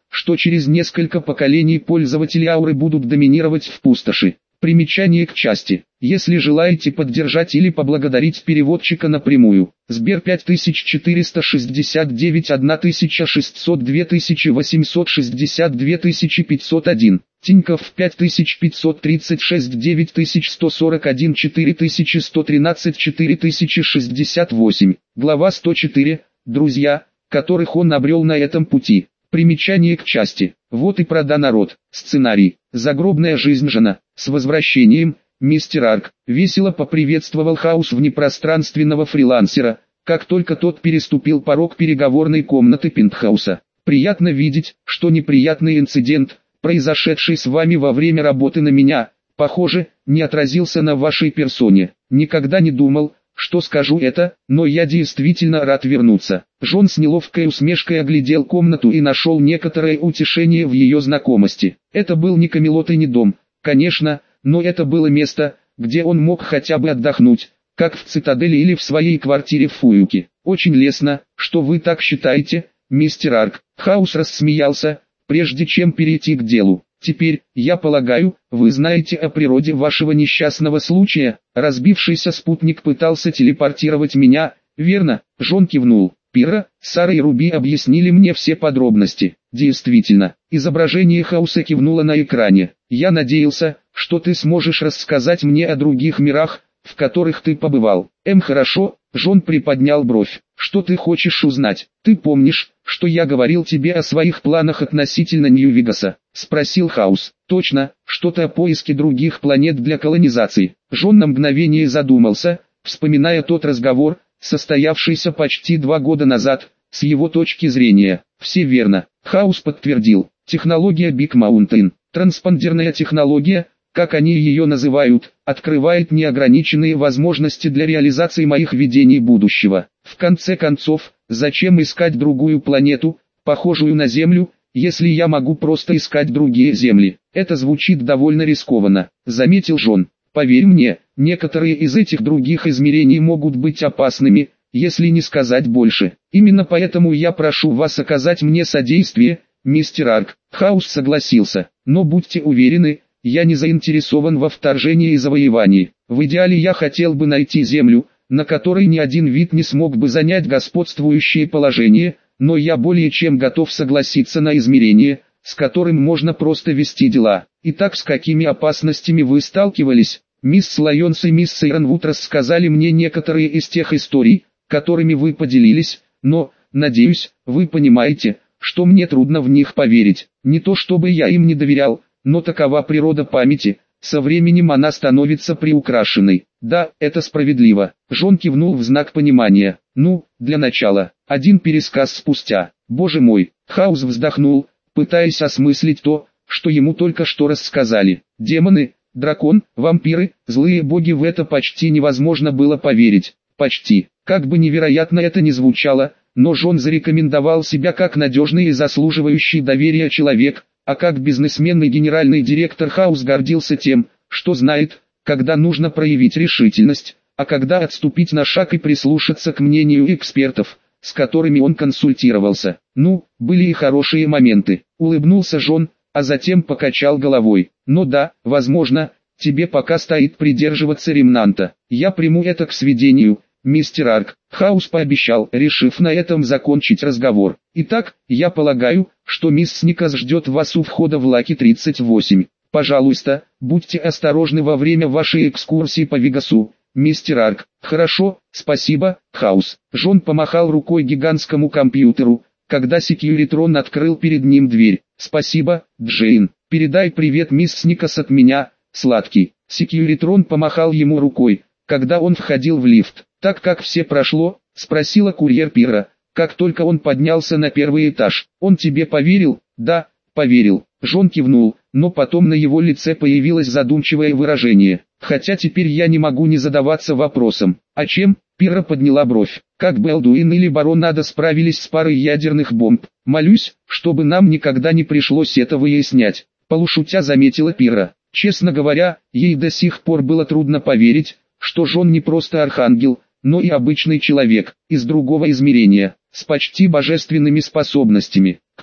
что через несколько поколений пользователи ауры будут доминировать в пустоши. Примечание к части. Если желаете поддержать или поблагодарить переводчика напрямую. Сбер пять тысяч четыреста шестьдесят девять тысяча шестьсот два тысячи восемьсот шестьдесят два тысячи пятьсот один. Тинькофф пять тысяч пятьсот тридцать шесть девять тысяч сто сорок один четыре тысячи сто тринадцать четыре тысячи шестьдесят восемь. Глава сто четыре. Друзья, которых он обрел на этом пути. Примечание к части. Вот и прода народ. Сценарий. Загробная жизнь жена. С возвращением, мистер Арк. Весело поприветствовал Хаус внепространственного фрилансера, как только тот переступил порог переговорной комнаты пентхауса. Приятно видеть, что неприятный инцидент, произошедший с вами во время работы на меня, похоже, не отразился на вашей персоне. Никогда не думал, что скажу это, но я действительно рад вернуться. Джон с неловкой усмешкой оглядел комнату и нашел некоторое утешение в ее знакомости. Это был не Камелот и не дом, конечно, но это было место, где он мог хотя бы отдохнуть, как в цитадели или в своей квартире в Фуюке. Очень лестно, что вы так считаете, мистер Арк. Хаус рассмеялся, прежде чем перейти к делу. Теперь, я полагаю, вы знаете о природе вашего несчастного случая. Разбившийся спутник пытался телепортировать меня, верно? Джон кивнул. Пира, Сара и Руби объяснили мне все подробности. Действительно, изображение Хауса кивнуло на экране. Я надеялся, что ты сможешь рассказать мне о других мирах, в которых ты побывал. Эм, хорошо. Джон приподнял бровь. Что ты хочешь узнать? Ты помнишь, что я говорил тебе о своих планах относительно Нью-Вегаса? Спросил Хаус. Точно, что-то о поиске других планет для колонизации. Джон на мгновение задумался, вспоминая тот разговор, состоявшийся почти два года назад, с его точки зрения. Все верно. Хаус подтвердил. Технология Big Mountain, транспондерная технология, как они ее называют, открывает неограниченные возможности для реализации моих видений будущего. В конце концов, зачем искать другую планету, похожую на Землю, если я могу просто искать другие земли? Это звучит довольно рискованно, заметил Джон. Поверь мне, некоторые из этих других измерений могут быть опасными, если не сказать больше. Именно поэтому я прошу вас оказать мне содействие, мистер Арк. Хаус согласился, но будьте уверены, я не заинтересован во вторжении и завоевании. В идеале я хотел бы найти землю, на которой ни один вид не смог бы занять господствующее положение, но я более чем готов согласиться на измерение, с которым можно просто вести дела. Итак, с какими опасностями вы сталкивались? Мисс Лайонс и мисс Сейронвуд рассказали мне некоторые из тех историй, которыми вы поделились, но, надеюсь, вы понимаете, что мне трудно в них поверить. Не то чтобы я им не доверял, но такова природа памяти, со временем она становится приукрашенной. Да, это справедливо. Джон кивнул в знак понимания. Ну, для начала, один пересказ спустя. Боже мой, Хаус вздохнул, пытаясь осмыслить то, что ему только что рассказали. Демоны, дракон, вампиры, злые боги, в это почти невозможно было поверить. Почти. Как бы невероятно это ни звучало, но Джон зарекомендовал себя как надежный и заслуживающий доверия человек, а как бизнесмен и генеральный директор Хаус гордился тем, что знает, когда нужно проявить решительность, а когда отступить на шаг и прислушаться к мнению экспертов, с которыми он консультировался. Ну, были и хорошие моменты. Улыбнулся Джон, а затем покачал головой. Но да, возможно, тебе пока стоит придерживаться ремнанта. Я приму это к сведению, мистер Арк. Хаус пообещал, решив на этом закончить разговор. Итак, я полагаю, что мисс Сникас ждет вас у входа в Лаки тридцать восемь. Пожалуйста, будьте осторожны во время вашей экскурсии по Вегасу, мистер Арк. Хорошо, спасибо, Хаус. Джон помахал рукой гигантскому компьютеру, когда Секьюритрон открыл перед ним дверь. Спасибо, Джейн. Передай привет мисс Сникас от меня, сладкий. Секьюритрон помахал ему рукой, когда он входил в лифт. Так как все прошло, спросила курьер Пира, как только он поднялся на первый этаж. Он тебе поверил? Да, поверил. Джон кивнул, но потом на его лице появилось задумчивое выражение. Хотя теперь я не могу не задаваться вопросом. А чем? Пира подняла бровь. Как Белдуин или Барон Ада справились с парой ядерных бомб? Молюсь, чтобы нам никогда не пришлось это выяснять. Полушутя заметила Пира. Честно говоря, ей до сих пор было трудно поверить, что Джон не просто архангел, но и обычный человек, из другого измерения, с почти божественными способностями. Кто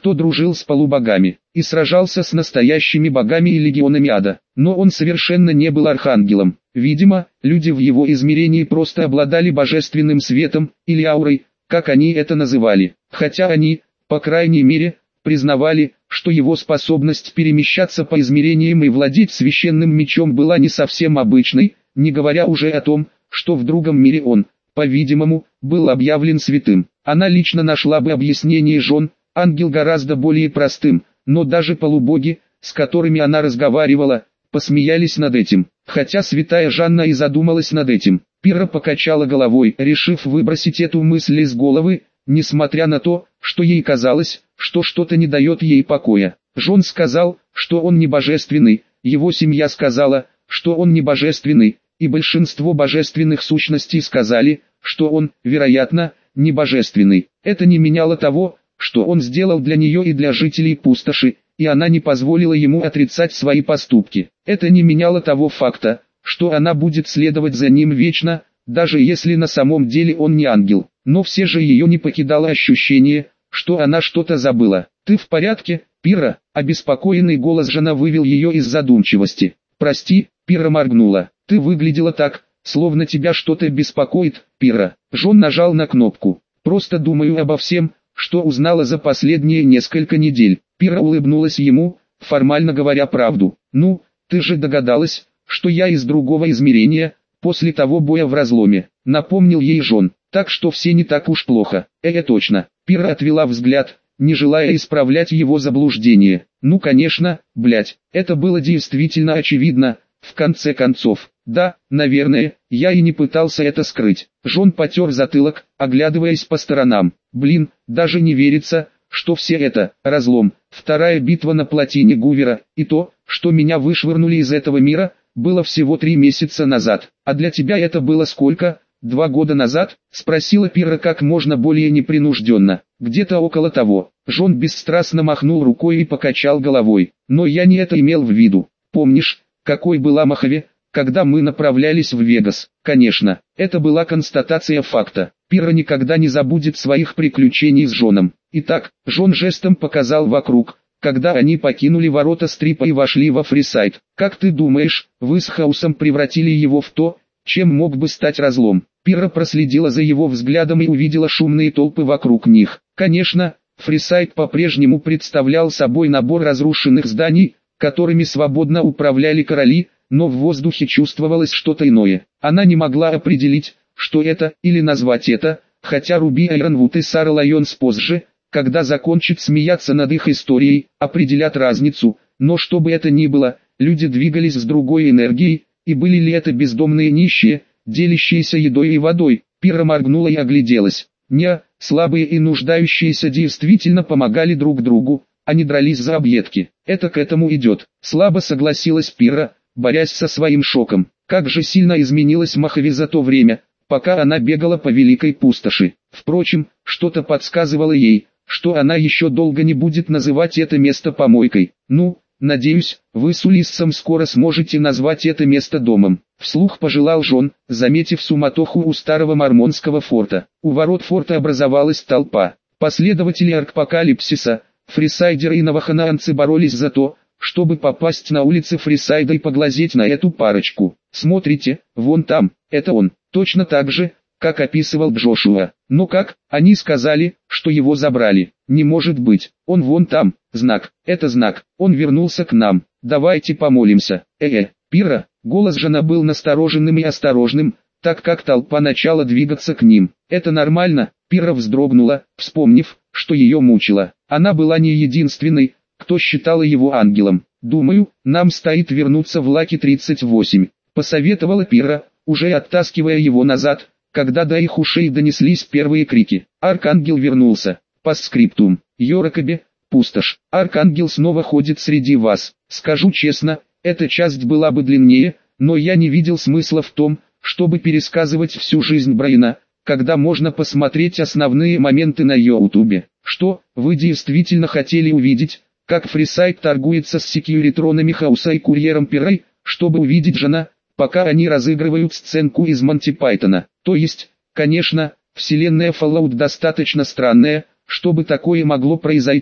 кто дружил с полубогами и сражался с настоящими богами и легионами ада. Но он совершенно не был архангелом. Видимо, люди в его измерении просто обладали божественным светом, или аурой, как они это называли. Хотя они, по крайней мере, признавали, что его способность перемещаться по измерениям и владеть священным мечом была не совсем обычной, не говоря уже о том, что в другом мире он, по-видимому, был объявлен святым. Она лично нашла бы объяснение жен, ангел гораздо более простым, но даже полубоги, с которыми она разговаривала, посмеялись над этим. Хотя святая Жанна и задумалась над этим, Пирра покачала головой, решив выбросить эту мысль из головы, несмотря на то, что ей казалось, что что-то не дает ей покоя. Жон сказал, что он не божественный, его семья сказала, что он не божественный, и большинство божественных сущностей сказали, что он, вероятно, не божественный. Это не меняло того, что он сделал для нее и для жителей пустоши, и она не позволила ему отрицать свои поступки. Это не меняло того факта, что она будет следовать за ним вечно, даже если на самом деле он не ангел. Но все же ее не покидало ощущение, что она что-то забыла. «Ты в порядке, Пирра?» Обеспокоенный голос жена вывел ее из задумчивости. «Прости», Пирра моргнула. «Ты выглядела так, словно тебя что-то беспокоит, Пирра». Жон нажал на кнопку. «Просто думаю обо всем, что узнала за последние несколько недель». Пирра улыбнулась ему, формально говоря правду. «Ну, ты же догадалась, что я из другого измерения, после того боя в разломе», напомнил ей Жон. «Так что все не так уж плохо». «Э, точно». Пирра отвела взгляд, не желая исправлять его заблуждение. «Ну конечно, блять, это было действительно очевидно, в конце концов. Да, наверное, я и не пытался это скрыть». Жон потер затылок, оглядываясь по сторонам. «Блин, даже не верится, что все это, разлом, вторая битва на плотине Гувера, и то, что меня вышвырнули из этого мира, было всего три месяца назад. А для тебя это было сколько? Два года назад?» Спросила Пирра как можно более непринужденно. «Где-то около того». Жон бесстрастно махнул рукой и покачал головой. «Но я не это имел в виду. Помнишь, какой была Мохаве, когда мы направлялись в Вегас?» «Конечно, это была констатация факта. Пирра никогда не забудет своих приключений с Жоном». Итак, Жон жестом показал вокруг, когда они покинули ворота Стрипа и вошли во Фрисайд. «Как ты думаешь, вы с Хаусом превратили его в то, чем мог бы стать разлом?» Пирра проследила за его взглядом и увидела шумные толпы вокруг них. Конечно, Фрисайд по-прежнему представлял собой набор разрушенных зданий, которыми свободно управляли короли, но в воздухе чувствовалось что-то иное. Она не могла определить, что это, или назвать это, хотя Руби Айронвуд и Сара Лайонс позже, когда закончат смеяться над их историей, определят разницу, но что бы это ни было, люди двигались с другой энергией, и были ли это бездомные нищие, делящиеся едой и водой? Пирра моргнула и огляделась. Не, слабые и нуждающиеся действительно помогали друг другу, а не дрались за объедки. Это к этому идет. Слабо согласилась Пирра, борясь со своим шоком. Как же сильно изменилась Мохаве за то время, пока она бегала по великой пустоши. Впрочем, что-то подсказывало ей, что она еще долго не будет называть это место помойкой. «Ну, надеюсь, вы с Улиссом скоро сможете назвать это место домом», вслух пожелал Жон, заметив суматоху у старого мормонского форта. У ворот форта образовалась толпа. Последователи Аркпокалипсиса, фрисайдеры и новоханаанцы боролись за то, чтобы попасть на улицы Фрисайда и поглазеть на эту парочку. «Смотрите, вон там, это он», точно так же, как описывал Джошуа. «Но как?» Они сказали, что его забрали. «Не может быть, он вон там, знак, это знак, он вернулся к нам, давайте помолимся». «Э-э, Пирра», голос жена был настороженным и осторожным, так как толпа начала двигаться к ним. «Это нормально?» Пирра вздрогнула, вспомнив, что ее мучило. Она была не единственной, кто считала его ангелом. «Думаю, нам стоит вернуться в Лаки тридцать восемь», посоветовала Пирра, уже оттаскивая его назад, когда до их ушей донеслись первые крики. Аркангел вернулся. Постскриптум. Йоракаби, пустошь. Аркангел снова ходит среди вас. Скажу честно, эта часть была бы длиннее, но я не видел смысла в том, чтобы пересказывать всю жизнь Брайана, когда можно посмотреть основные моменты на Ютубе. Что, вы действительно хотели увидеть, как Фрисайд торгуется с секьюритронами Хауса и курьером Пиррой, чтобы увидеть жена, пока они разыгрывают сценку из Монти Пайтона? То есть, конечно, вселенная Fallout достаточно странная, чтобы такое могло произойти,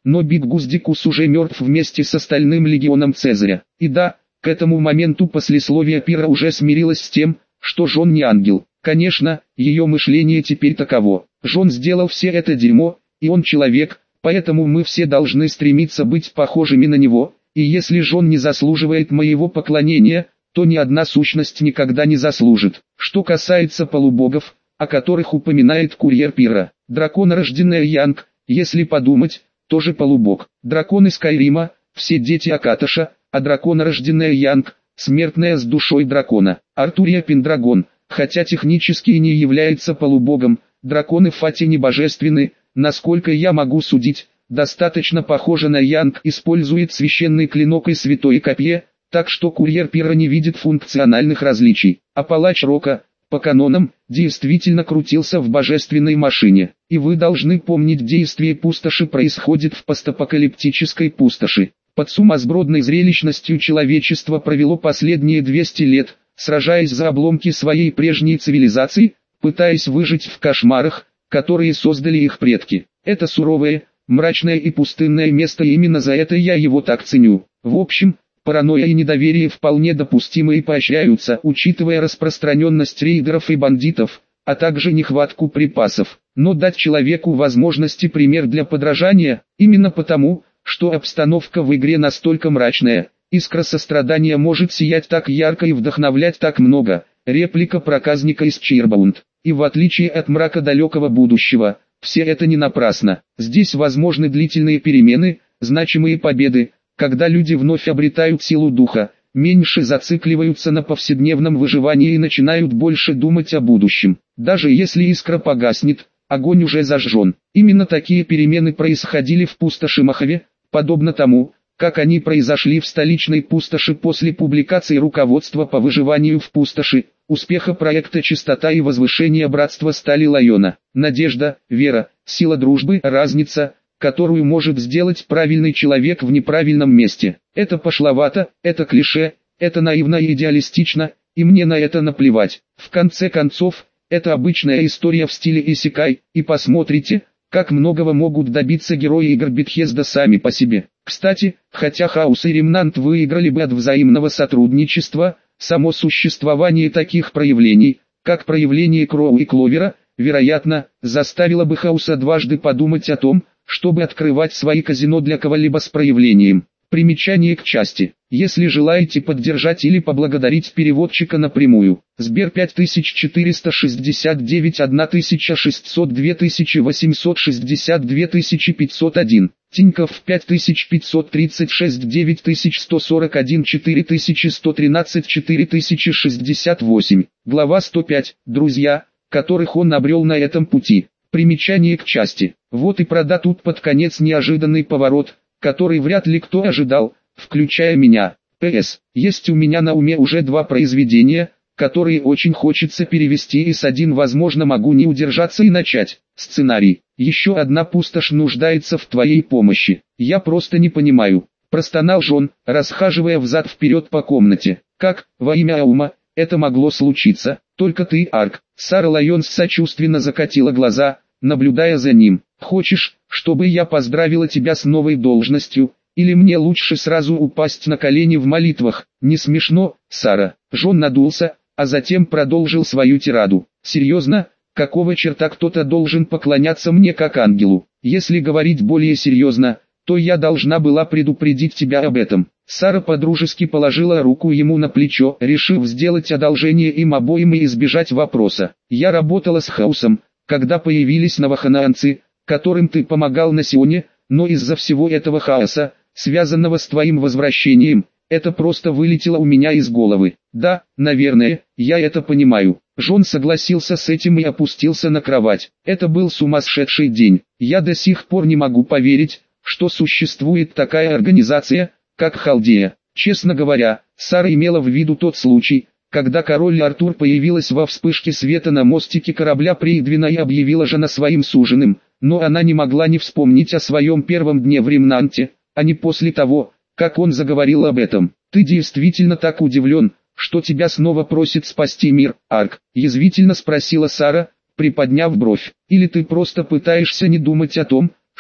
но Биг-Гуздикус уже мертв вместе с остальным легионом Цезаря. И да, к этому моменту послесловие Пира уже смирилось с тем, что Жон не ангел. Конечно, ее мышление теперь таково. Жон сделал все это дерьмо, и он человек, поэтому мы все должны стремиться быть похожими на него, и если Жон не заслуживает моего поклонения, то ни одна сущность никогда не заслужит. Что касается полубогов, о которых упоминает курьер Пира, драконорожденная Янг, если подумать, тоже полубог. Драконы Скайрима, все дети Акатоша, а драконорожденная Янг, смертная с душой дракона. Артурия Пендрагон, хотя технически и не является полубогом, драконы Фати не божественны, насколько я могу судить, достаточно похожа на Янг, использует священный клинок и святое копье, так что курьер Пира не видит функциональных различий. А палач Рока, по канонам, действительно крутился в божественной машине. И вы должны помнить, действие пустоши происходит в постапокалиптической пустоши. Под сумасбродной зрелищностью человечество провело последние двести лет, сражаясь за обломки своей прежней цивилизации, пытаясь выжить в кошмарах, которые создали их предки. Это суровое, мрачное и пустынное место, и именно за это я его так ценю. В общем, паранойя и недоверие вполне допустимы и поощряются, учитывая распространенность рейдеров и бандитов, а также нехватку припасов. Но дать человеку возможности пример для подражания, именно потому, что обстановка в игре настолько мрачная, искра сострадания может сиять так ярко и вдохновлять так много. Реплика проказника из Чирбаунд. И в отличие от мрака далекого будущего, все это не напрасно. Здесь возможны длительные перемены, значимые победы, когда люди вновь обретают силу духа, меньше зацикливаются на повседневном выживании и начинают больше думать о будущем. Даже если искра погаснет, огонь уже зажжен. Именно такие перемены происходили в пустоши Мохаве, подобно тому, как они произошли в столичной пустоши после публикации руководства по выживанию в пустоши, успеха проекта «Чистота и возвышение братства стали Лайона». Надежда, вера, сила дружбы, разница, которую может сделать правильный человек в неправильном месте. Это пошловато, это клише, это наивно и идеалистично, и мне на это наплевать. В конце концов, это обычная история в стиле исекай, и посмотрите, как многого могут добиться герои игр Bethesda сами по себе. Кстати, хотя Хаос и Ремнант выиграли бы от взаимного сотрудничества, само существование таких проявлений, как проявление Кроу и Кловера, вероятно, заставило бы Хаоса дважды подумать о том, чтобы открывать свои казино для кого-либо с проявлением. Примечание к части. Если желаете поддержать или поблагодарить переводчика напрямую. Сбер пять тысяч четыреста шестьдесят девять тысяча шестьсот два восемьсот шестьдесят два пятьсот один. Тинькофф пять тысяч пятьсот тридцать шесть девять сто сорок один четыре сто тринадцать четыре шестьдесят восемь. Глава сто пять. Друзья, которых он обрел на этом пути. Примечание к части. Вот и прода тут под конец неожиданный поворот, который вряд ли кто ожидал, включая меня. П.С. Есть у меня на уме уже два произведения, которые очень хочется перевести, и с один возможно могу не удержаться и начать. Сценарий. Еще одна пустошь нуждается в твоей помощи. Я просто не понимаю. Простонал Жон, расхаживая взад-вперед по комнате. Как, во имя Аума, это могло случиться? Только ты, Арк. Сара Лайонс сочувственно закатила глаза, наблюдая за ним. Хочешь, чтобы я поздравила тебя с новой должностью, или мне лучше сразу упасть на колени в молитвах? Не смешно, Сара. Жон надулся, а затем продолжил свою тираду. Серьезно? Какого черта кто-то должен поклоняться мне как ангелу? Если говорить более серьезно, то я должна была предупредить тебя об этом. Сара подружески положила руку ему на плечо, решив сделать одолжение им обоим и избежать вопроса. Я работала с Хаосом, когда появились новоханаанцы, которым ты помогал на Сионе, но из-за всего этого хаоса, связанного с твоим возвращением, это просто вылетело у меня из головы. Да, наверное, я это понимаю. Жон согласился с этим и опустился на кровать. Это был сумасшедший день. Я до сих пор не могу поверить, что существует такая организация, как Халдея. Честно говоря, Сара имела в виду тот случай, когда король Артур появилась во вспышке света на мостике корабля Прейдвина и объявила жена своим суженым, но она не могла не вспомнить о своем первом дне в Ремнанте, а не после того, как он заговорил об этом. Ты действительно так удивлен, что тебя снова просит спасти мир, Арк? Язвительно спросила Сара, приподняв бровь. Или ты просто пытаешься не думать о том,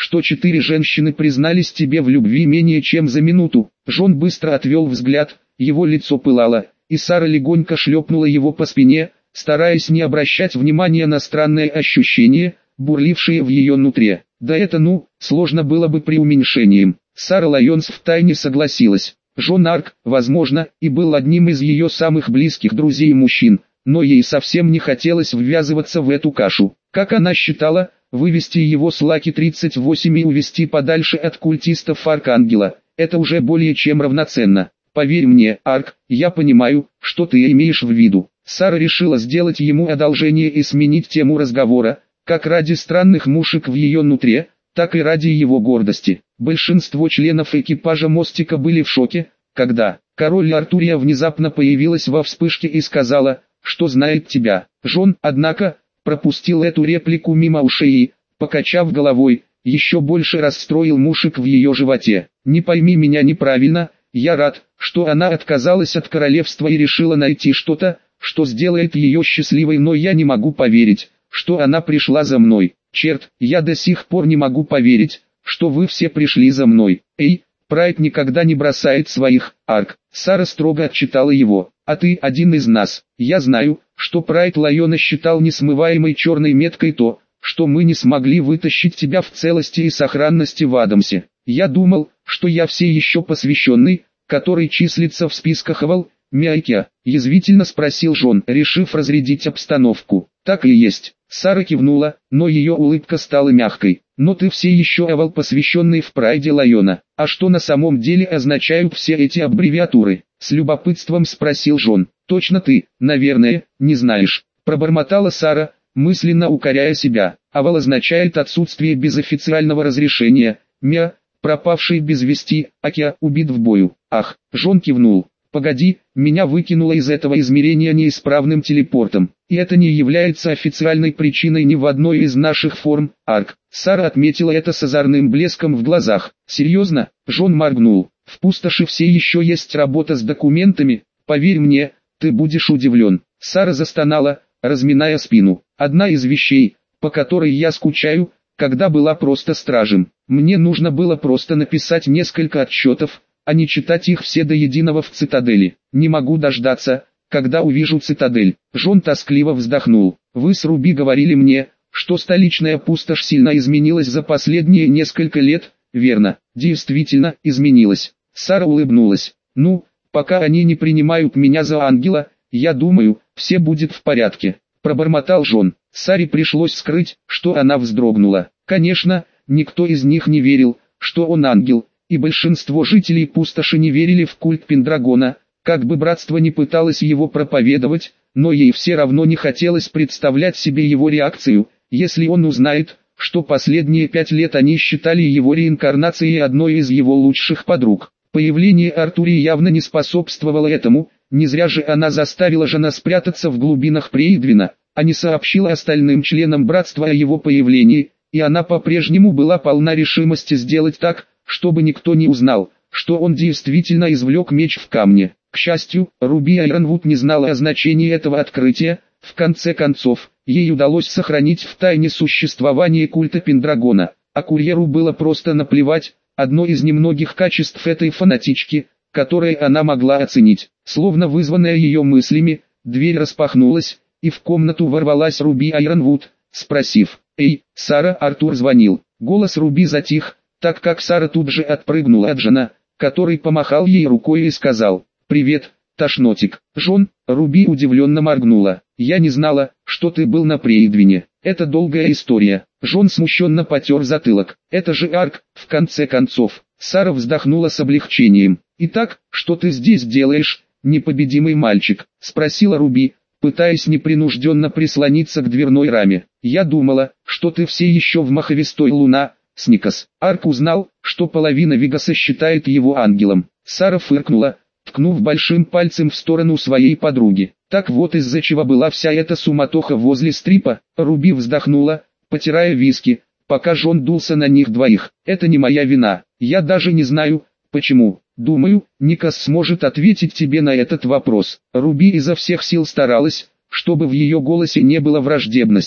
что четыре женщины признались тебе в любви менее чем за минуту. Джон быстро отвел взгляд, его лицо пылало, и Сара легонько шлепнула его по спине, стараясь не обращать внимания на странное ощущение, бурлившее в ее нутре. Да это ну, сложно было бы преуменьшением. Сара Лайонс втайне согласилась. Джон Арк, возможно, и был одним из ее самых близких друзей и мужчин, но ей совсем не хотелось ввязываться в эту кашу. Как она считала, вывести его с Лаки тридцать восемь и увести подальше от культистов Аркангела, это уже более чем равноценно. Поверь мне, Арк, я понимаю, что ты имеешь в виду. Сара решила сделать ему одолжение и сменить тему разговора, как ради странных мушек в ее нутре, так и ради его гордости. Большинство членов экипажа мостика были в шоке, когда король Артурия внезапно появилась во вспышке и сказала, что знает тебя. Джон, однако, пропустил эту реплику мимо ушей и, покачав головой, еще больше расстроил мушек в ее животе. Не пойми меня неправильно, я рад, что она отказалась от королевства и решила найти что-то, что сделает ее счастливой, но я не могу поверить, что она пришла за мной. Черт, я до сих пор не могу поверить, что вы все пришли за мной. Эй, Прайд никогда не бросает своих, Арк. Сара строго отчитала его. А ты один из нас. Я знаю, что Прайд Лайона считал несмываемой черной меткой то, что мы не смогли вытащить тебя в целости и сохранности в Адамсе. Я думал, что я все еще посвященный, который числится в списках Авал, Мяйкя, язвительно спросил Джон, решив разрядить обстановку. Так и есть. Сара кивнула, но ее улыбка стала мягкой. Но ты все еще Авал, посвященный в Прайде Лайона. А что на самом деле означают все эти аббревиатуры? С любопытством спросил Джон. Точно ты, наверное, не знаешь. Пробормотала Сара, мысленно укоряя себя. Авал означает отсутствие без официального разрешения. Мя, пропавший без вести, Акя, убит в бою. Ах, Джон кивнул. Погоди, меня выкинуло из этого измерения неисправным телепортом. И это не является официальной причиной ни в одной из наших форм, Арк. Сара отметила это с озорным блеском в глазах. Серьезно? Джон моргнул. В пустоши все еще есть работа с документами, поверь мне, ты будешь удивлен. Сара застонала, разминая спину. Одна из вещей, по которой я скучаю, когда была просто стражем. Мне нужно было просто написать несколько отчетов, а не читать их все до единого в цитадели. Не могу дождаться, когда увижу цитадель. Джон тоскливо вздохнул. Вы с Руби говорили мне, что столичная пустошь сильно изменилась за последние несколько лет, верно? Действительно, изменилась. Сара улыбнулась. Ну, пока они не принимают меня за ангела, я думаю, все будет в порядке. Пробормотал Джон. Саре пришлось скрыть, что она вздрогнула. Конечно, никто из них не верил, что он ангел, и большинство жителей пустоши не верили в культ Пендрагона, как бы братство ни пыталось его проповедовать, но ей все равно не хотелось представлять себе его реакцию, если он узнает, что последние пять лет они считали его реинкарнацией одной из его лучших подруг. Появление Артурии явно не способствовало этому, не зря же она заставила Жана спрятаться в глубинах Прейдвина, а не сообщила остальным членам братства о его появлении, и она по-прежнему была полна решимости сделать так, чтобы никто не узнал, что он действительно извлек меч в камне. К счастью, Руби Айронвуд не знала о значении этого открытия. В конце концов, ей удалось сохранить в тайне существование культа Пендрагона, а курьеру было просто наплевать, одно из немногих качеств этой фанатички, которое она могла оценить. Словно вызванная ее мыслями, дверь распахнулась, и в комнату ворвалась Руби Айронвуд, спросив: «Эй, Сара, Артур звонил». Голос Руби затих, так как Сара тут же отпрыгнула от Джона, который помахал ей рукой и сказал: «Привет, тошнотик». «Джон», Руби удивленно моргнула. «Я не знала, что ты был на Прейдвине. Это долгая история». Джон смущенно потер затылок. «Это же Арк, в конце концов». Сара вздохнула с облегчением. «Итак, что ты здесь делаешь, непобедимый мальчик?» — спросила Руби, пытаясь непринужденно прислониться к дверной раме. «Я думала, что ты все еще в Махавистой, Луна, Сникас». Арк узнал, что половина Вегаса считает его ангелом. Сара фыркнула, ткнув большим пальцем в сторону своей подруги. Так вот из-за чего была вся эта суматоха возле стрипа. Руби вздохнула, потирая виски, пока Джон дулся на них двоих. «Это не моя вина. Я даже не знаю, почему. Думаю, Никас сможет ответить тебе на этот вопрос». Руби изо всех сил старалась, чтобы в ее голосе не было враждебности.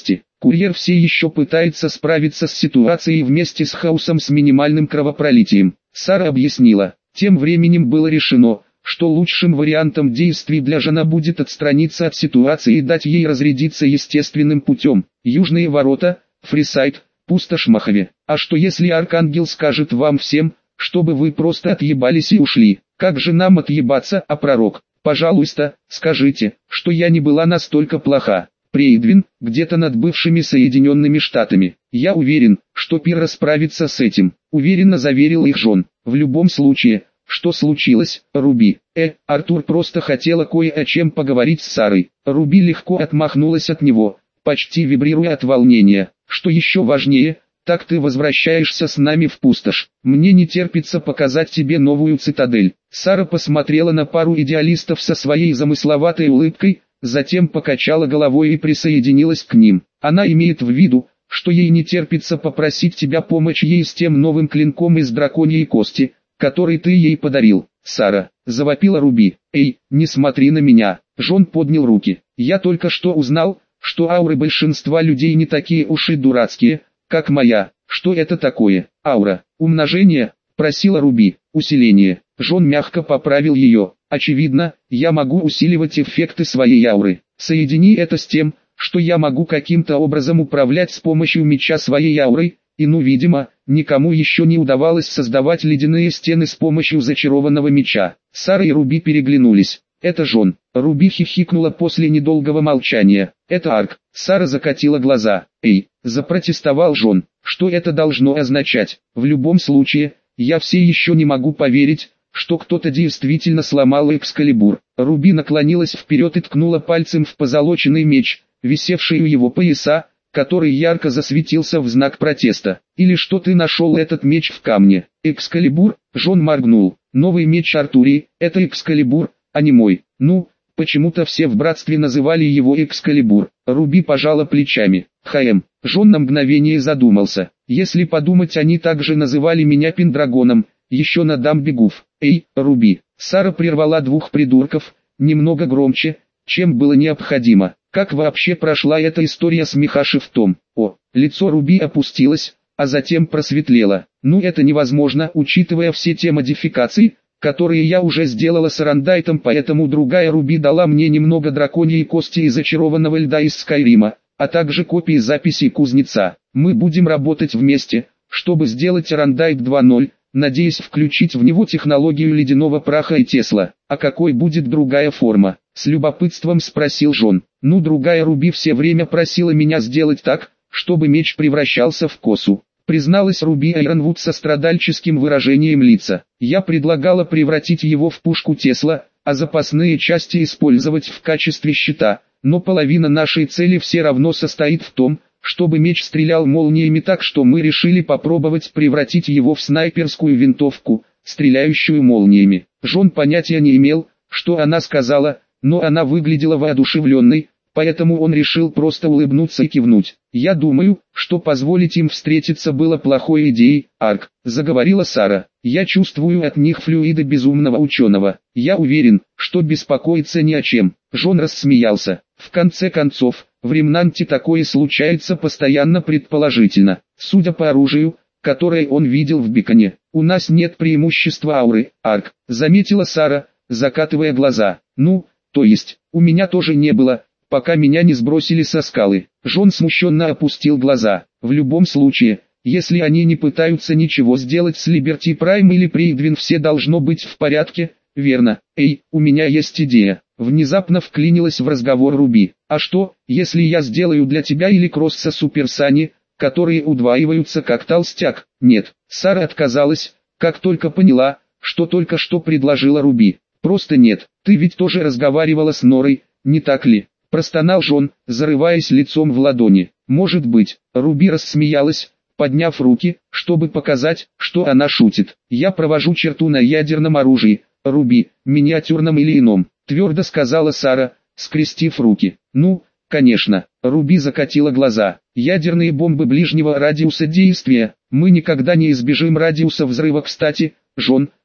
Курьер все еще пытается справиться с ситуацией вместе с хаосом с минимальным кровопролитием. Сара объяснила. Тем временем было решено, что лучшим вариантом действий для Жана будет отстраниться от ситуации и дать ей разрядиться естественным путем. Южные ворота, Фрисайд, пустошь Махове. А что если Архангел скажет вам всем, чтобы вы просто отъебались и ушли? Как же нам отъебаться, а пророк? Пожалуйста, скажите, что я не была настолько плоха. Прейдвин, где-то над бывшими Соединенными Штатами. Я уверен, что Пирра справится с этим, уверенно заверил их Джон. В любом случае, что случилось, Руби? Э, Артур просто хотела кое о чем поговорить с Сарой. Руби легко отмахнулась от него, почти вибрируя от волнения. Что еще важнее, так ты возвращаешься с нами в пустошь. Мне не терпится показать тебе новую цитадель. Сара посмотрела на пару идеалистов со своей замысловатой улыбкой, затем покачала головой и присоединилась к ним. Она имеет в виду, что ей не терпится попросить тебя помочь ей с тем новым клинком из драконьей кости, который ты ей подарил. Сара, завопила Руби. Эй, не смотри на меня. Джон поднял руки. Я только что узнал, что ауры большинства людей не такие уж и дурацкие, как моя. Что это такое? Аура. Умножение? Просила Руби. Усиление. Джон мягко поправил ее. Очевидно, я могу усиливать эффекты своей ауры. Соедини это с тем, что я могу каким-то образом управлять с помощью меча своей аурой, и ну видимо, никому еще не удавалось создавать ледяные стены с помощью зачарованного меча. Сара и Руби переглянулись. Это Джон. Руби хихикнула после недолгого молчания. Это Арк. Сара закатила глаза. Эй, запротестовал Джон. Что это должно означать? В любом случае, я все еще не могу поверить, что кто-то действительно сломал Экскалибур. Руби наклонилась вперед и ткнула пальцем в позолоченный меч, висевший у его пояса, который ярко засветился в знак протеста. Или что ты нашел этот меч в камне? Экскалибур? Джон моргнул. Новый меч Артурии, это Экскалибур, а не мой. Ну, почему-то все в братстве называли его Экскалибур. Руби пожала плечами. Хм. Джон на мгновение задумался. Если подумать, они также называли меня Пендрагоном, еще на Дамбигуф. Эй, Руби. Сара прервала двух придурков, немного громче, чем было необходимо. Как вообще прошла эта история с Михашифтом? О, лицо Руби опустилось, а затем просветлело. Ну это невозможно, учитывая все те модификации, которые я уже сделала с Арандайтом, поэтому другая Руби дала мне немного драконьей кости и зачарованного льда из Скайрима, а также копии записей кузнеца. Мы будем работать вместе, чтобы сделать Арандайт два ноль, надеясь включить в него технологию ледяного праха и Тесла. А какой будет другая форма? С любопытством спросил Джон. Ну другая Руби все время просила меня сделать так, чтобы меч превращался в косу. Призналась Руби Айронвуд со страдальческим выражением лица. Я предлагала превратить его в пушку Тесла, а запасные части использовать в качестве щита, но половина нашей цели все равно состоит в том, чтобы меч стрелял молниями, так что мы решили попробовать превратить его в снайперскую винтовку, стреляющую молниями. Джон понятия не имел, что она сказала, но она выглядела воодушевленной, поэтому он решил просто улыбнуться и кивнуть. «Я думаю, что позволить им встретиться было плохой идеей, Арк», — заговорила Сара. «Я чувствую от них флюиды безумного ученого. Я уверен, что беспокоиться ни о чем». Джон рассмеялся. «В конце концов, в Ремнанте такое случается постоянно, предположительно. Судя по оружию, которое он видел в Биконе, у нас нет преимущества ауры, Арк», — заметила Сара, закатывая глаза. «Ну, то есть, у меня тоже не было, пока меня не сбросили со скалы». Джон смущенно опустил глаза. «В любом случае, если они не пытаются ничего сделать с Либерти Прайм или Прейдвин, все должно быть в порядке, верно? Эй, у меня есть идея». Внезапно вклинилась в разговор Руби. «А что, если я сделаю для тебя или Кросса суперсани, которые удваиваются как толстяк?» «Нет». Сара отказалась, как только поняла, что только что предложила Руби. «Просто нет, ты ведь тоже разговаривала с Норой, не так ли?» Простонал Джон, зарываясь лицом в ладони. «Может быть». Руби рассмеялась, подняв руки, чтобы показать, что она шутит. «Я провожу черту на ядерном оружии, Руби, миниатюрном или ином», твердо сказала Сара, скрестив руки. «Ну, конечно». Руби закатила глаза. «Ядерные бомбы ближнего радиуса действия. Мы никогда не избежим радиуса взрыва. Кстати, Джон,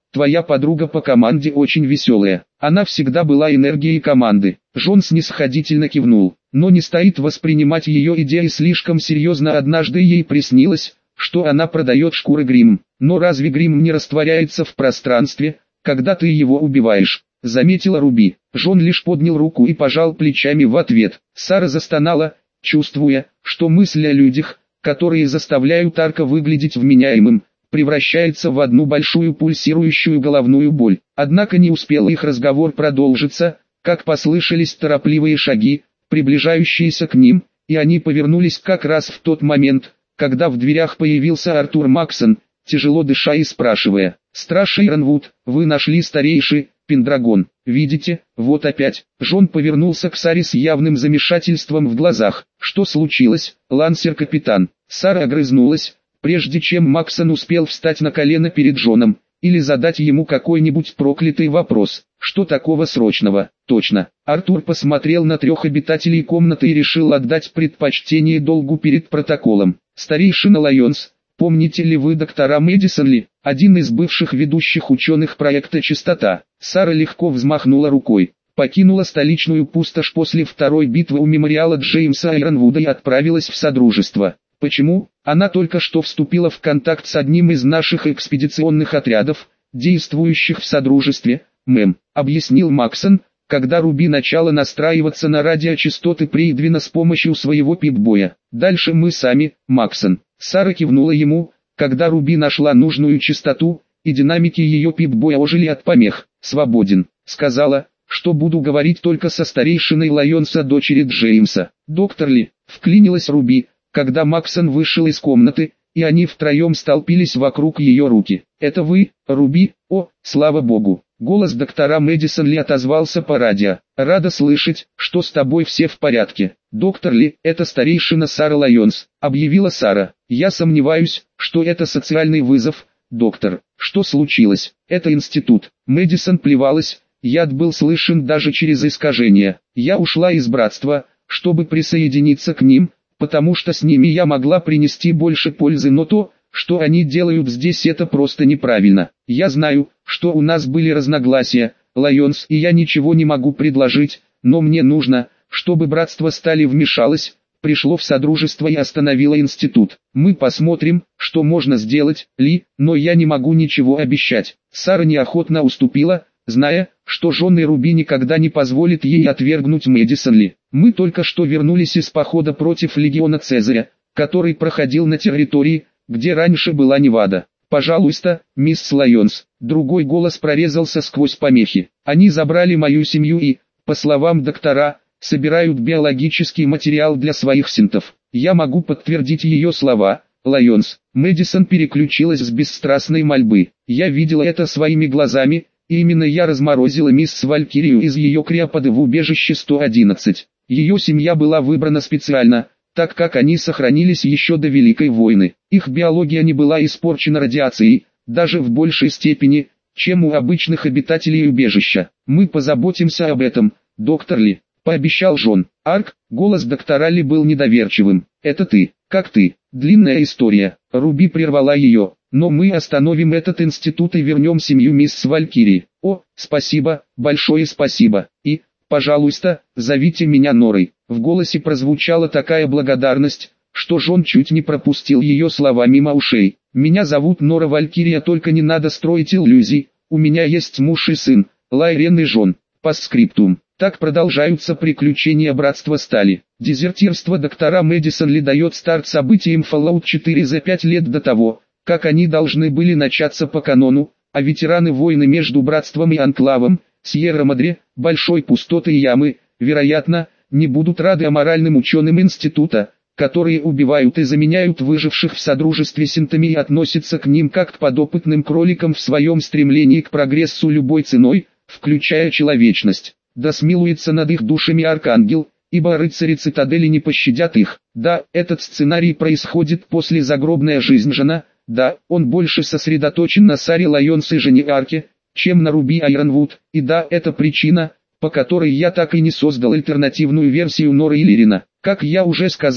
твоя подруга по команде очень веселая. Она всегда была энергией команды. Джон снисходительно кивнул, но не стоит воспринимать ее идеи слишком серьезно. Однажды ей приснилось, что она продает шкуры грим. Но разве грим не растворяется в пространстве, когда ты его убиваешь? Заметила Руби. Джон лишь поднял руку и пожал плечами в ответ. Сара застонала, чувствуя, что мысль о людях, которые заставляют Арка выглядеть вменяемым, превращается в одну большую пульсирующую головную боль. Однако не успел их разговор продолжиться, как послышались торопливые шаги, приближающиеся к ним, и они повернулись как раз в тот момент, когда в дверях появился Артур Максон, тяжело дыша и спрашивая: «Страж Иронвуд, вы нашли старейший Пендрагон? Видите, вот опять». Джон повернулся к Саре с явным замешательством в глазах. «Что случилось, лансер-капитан?» Сара огрызнулась, прежде чем Максон успел встать на колено перед Джоном, или задать ему какой-нибудь проклятый вопрос. «Что такого срочного?» «Точно». Артур посмотрел на трех обитателей комнаты и решил отдать предпочтение долгу перед протоколом. «Старейшина Лайонс, помните ли вы доктора Мэдисон Ли, один из бывших ведущих ученых проекта «Чистота»?» Сара легко взмахнула рукой. Покинула столичную пустошь после второй битвы у мемориала Джеймса Айронвуда и отправилась в Содружество. Почему? Она только что вступила в контакт с одним из наших экспедиционных отрядов, действующих в Содружестве, мэм, объяснил Максон, когда Руби начала настраиваться на радиочастоты Прейдвина с помощью своего пип-боя. Дальше мы сами, Максон. Сара кивнула ему, когда Руби нашла нужную частоту, и динамики ее пип-боя ожили от помех. «Свободен», сказала, что буду говорить только со старейшиной Лайонса, дочери Джеймса. «Доктор Ли», вклинилась Руби, когда Максон вышел из комнаты, и они втроем столпились вокруг ее руки. «Это вы, Руби?» «О, слава богу!» Голос доктора Мэдисон Ли отозвался по радио. «Рада слышать, что с тобой все в порядке». «Доктор Ли, это старейшина Сара Лайонс», объявила Сара. «Я сомневаюсь, что это социальный вызов, доктор». «Что случилось?» «Это институт». Мэдисон плевалась, яд был слышен даже через искажения. «Я ушла из братства, чтобы присоединиться к ним, потому что с ними я могла принести больше пользы, но то, что они делают здесь, это просто неправильно. Я знаю, что у нас были разногласия, Лайонс, и я ничего не могу предложить, но мне нужно, чтобы братство стали вмешалось, пришло в Содружество и остановило институт. Мы посмотрим, что можно сделать, Ли, но я не могу ничего обещать». Сара неохотно уступила, зная, что жены Руби никогда не позволит ей отвергнуть Мэдисон Ли. «Мы только что вернулись из похода против легиона Цезаря, который проходил на территории, где раньше была Невада. Пожалуйста, мисс Лайонс». Другой голос прорезался сквозь помехи. «Они забрали мою семью и, по словам доктора, собирают биологический материал для своих синтов. Я могу подтвердить ее слова, Лайонс». Мэдисон переключилась с бесстрастной мольбы. «Я видела это своими глазами, и именно я разморозила мисс Валькирию из ее криопода в убежище сто одиннадцать. Ее семья была выбрана специально, так как они сохранились еще до Великой войны. Их биология не была испорчена радиацией, даже в большей степени, чем у обычных обитателей убежища. Мы позаботимся об этом, доктор Ли», пообещал Джон. «Арк», голос доктора Ли был недоверчивым. «Это ты, как ты?» «Длинная история». Руби прервала ее. «Но мы остановим этот институт и вернем семью мисс Валькирии». «О, спасибо, большое спасибо. И, пожалуйста, зовите меня Норой». В голосе прозвучала такая благодарность, что Джон чуть не пропустил ее слова мимо ушей. «Меня зовут Нора Валькирия, только не надо строить иллюзий. У меня есть муж и сын, Лайрен и Джон. Постскриптум. Так продолжаются приключения Братства Стали. Дезертирство доктора Мэдисон Ли дает старт событиям Fallout четыре за пять лет до того, как они должны были начаться по канону, а ветераны войны между Братством и Анклавом, Сьерра-Мадре, Большой Пустоты и Ямы, вероятно, не будут рады аморальным ученым института, которые убивают и заменяют выживших в Содружестве синтами и относятся к ним как к подопытным кроликам в своем стремлении к прогрессу любой ценой, включая человечность. Да смилуется над их душами Архангел, ибо рыцари цитадели не пощадят их. Да, этот сценарий происходит после загробная жизнь Жена, да, он больше сосредоточен на Саре Лайонс и жене Арке, чем на Руби Айронвуд, и да, это причина, по которой я так и не создал альтернативную версию Норы и Лирина. Как я уже сказал,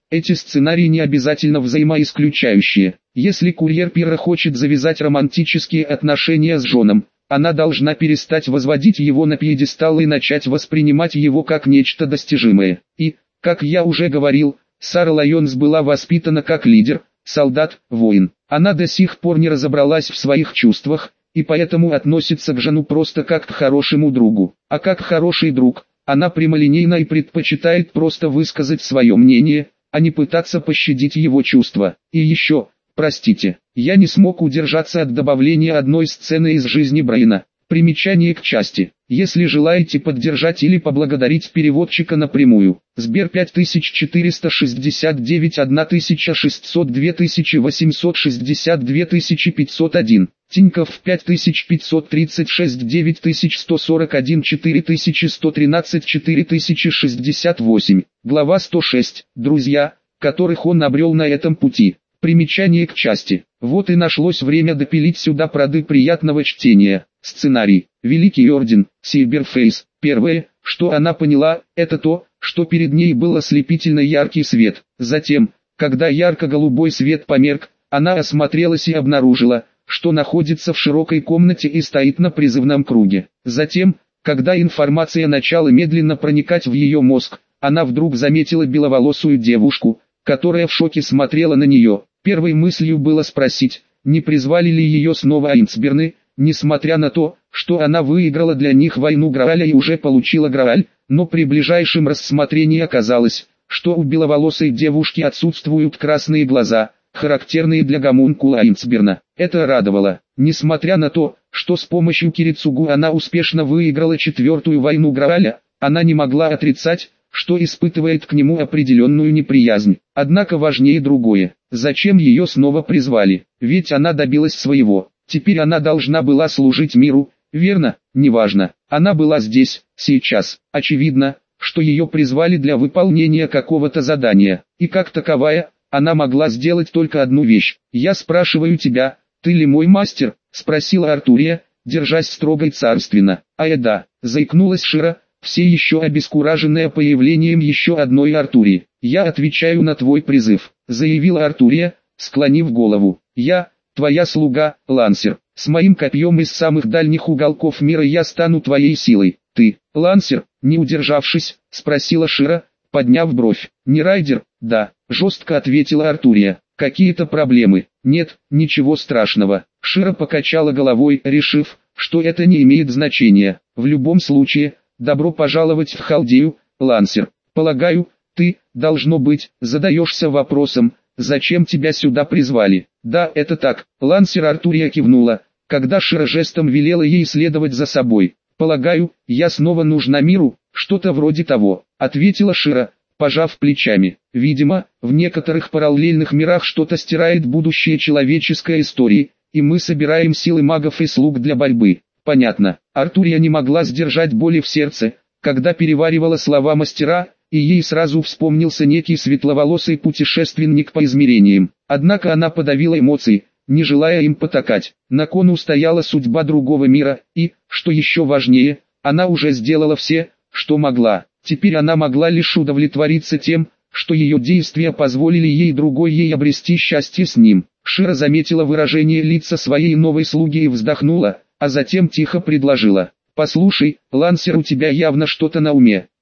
Эти сценарии не обязательно взаимоисключающие. Если курьер Пира хочет завязать романтические отношения с Джоном, она должна перестать возводить его на пьедестал и начать воспринимать его как нечто достижимое. И, как я уже говорил, Сара Лайонс была воспитана как лидер, солдат, воин. Она до сих пор не разобралась в своих чувствах, и поэтому относится к Джону просто как к хорошему другу. А как хороший друг, она прямолинейна и предпочитает просто высказать свое мнение, а не пытаться пощадить его чувства. И еще, простите, я не смог удержаться от добавления одной сцены из жизни Брайана. Примечание к части. Если желаете поддержать или поблагодарить переводчика напрямую, Сбер пять тысяч четыреста шестьдесят девять тысяча шестьсот два тысячи восемьсот шестьдесят два тысячи пятьсот один, Тинькофф пять тысяч пятьсот тридцать шесть девять тысяч сто сорок один четыре тысячи сто тринадцать четыре тысячи шестьдесят восемь, глава сто шесть, друзья, которых он обрел на этом пути. Примечание к части. Вот и нашлось время допилить сюда прады приятного чтения. Сценарий. Великий Орден, Сайберфейс. Первое, что она поняла, это то, что перед ней был ослепительно яркий свет. Затем, когда ярко-голубой свет померк, она осмотрелась и обнаружила, что находится в широкой комнате и стоит на призывном круге. Затем, когда информация начала медленно проникать в ее мозг, она вдруг заметила беловолосую девушку, которая в шоке смотрела на нее. Первой мыслью было спросить, не призвали ли ее снова Айнцберны, несмотря на то, что она выиграла для них войну Грааля и уже получила Грааль, но при ближайшем рассмотрении оказалось, что у беловолосой девушки отсутствуют красные глаза, характерные для гомункула Айнцберна. Это радовало, несмотря на то, что с помощью Кирицугу она успешно выиграла четвертую войну Грааля, она не могла отрицать, что испытывает к нему определенную неприязнь. Однако важнее другое. Зачем ее снова призвали? Ведь она добилась своего. Теперь она должна была служить миру, верно? Неважно. Она была здесь, сейчас. Очевидно, что ее призвали для выполнения какого-то задания. И как таковая, она могла сделать только одну вещь. «Я спрашиваю тебя, ты ли мой мастер?» — спросила Артурия, держась строго и царственно. «А э да», — заикнулась Шира, все еще обескураженная появлением еще одной Артурии. «Я отвечаю на твой призыв», — заявила Артурия, склонив голову. «Я, твоя слуга, Лансер. С моим копьем из самых дальних уголков мира я стану твоей силой. Ты, Лансер?» — не удержавшись, спросила Шира, подняв бровь. «Не райдер?» «Да», — жестко ответила Артурия. «Какие-то проблемы?» «Нет, ничего страшного». Шира покачала головой, решив, что это не имеет значения. «В любом случае, добро пожаловать в Халдею, Лансер. Полагаю, ты, должно быть, задаешься вопросом, зачем тебя сюда призвали?» «Да, это так», — Лансер Артурия кивнула, когда Шира жестом велела ей следовать за собой. «Полагаю, я снова нужна миру, что-то вроде того», — ответила Шира, пожав плечами. «Видимо, в некоторых параллельных мирах что-то стирает будущее человеческой истории, и мы собираем силы магов и слуг для борьбы». «Понятно». Артурия не могла сдержать боли в сердце, когда переваривала слова мастера, и ей сразу вспомнился некий светловолосый путешественник по измерениям. Однако она подавила эмоции, не желая им потакать. На кону стояла судьба другого мира, и, что еще важнее, она уже сделала все, что могла. Теперь она могла лишь удовлетвориться тем, что ее действия позволили ей другой ей обрести счастье с ним. Шира заметила выражение лица своей новой слуги и вздохнула, а затем тихо предложила: «Послушай, Лансер, у тебя явно что-то на уме.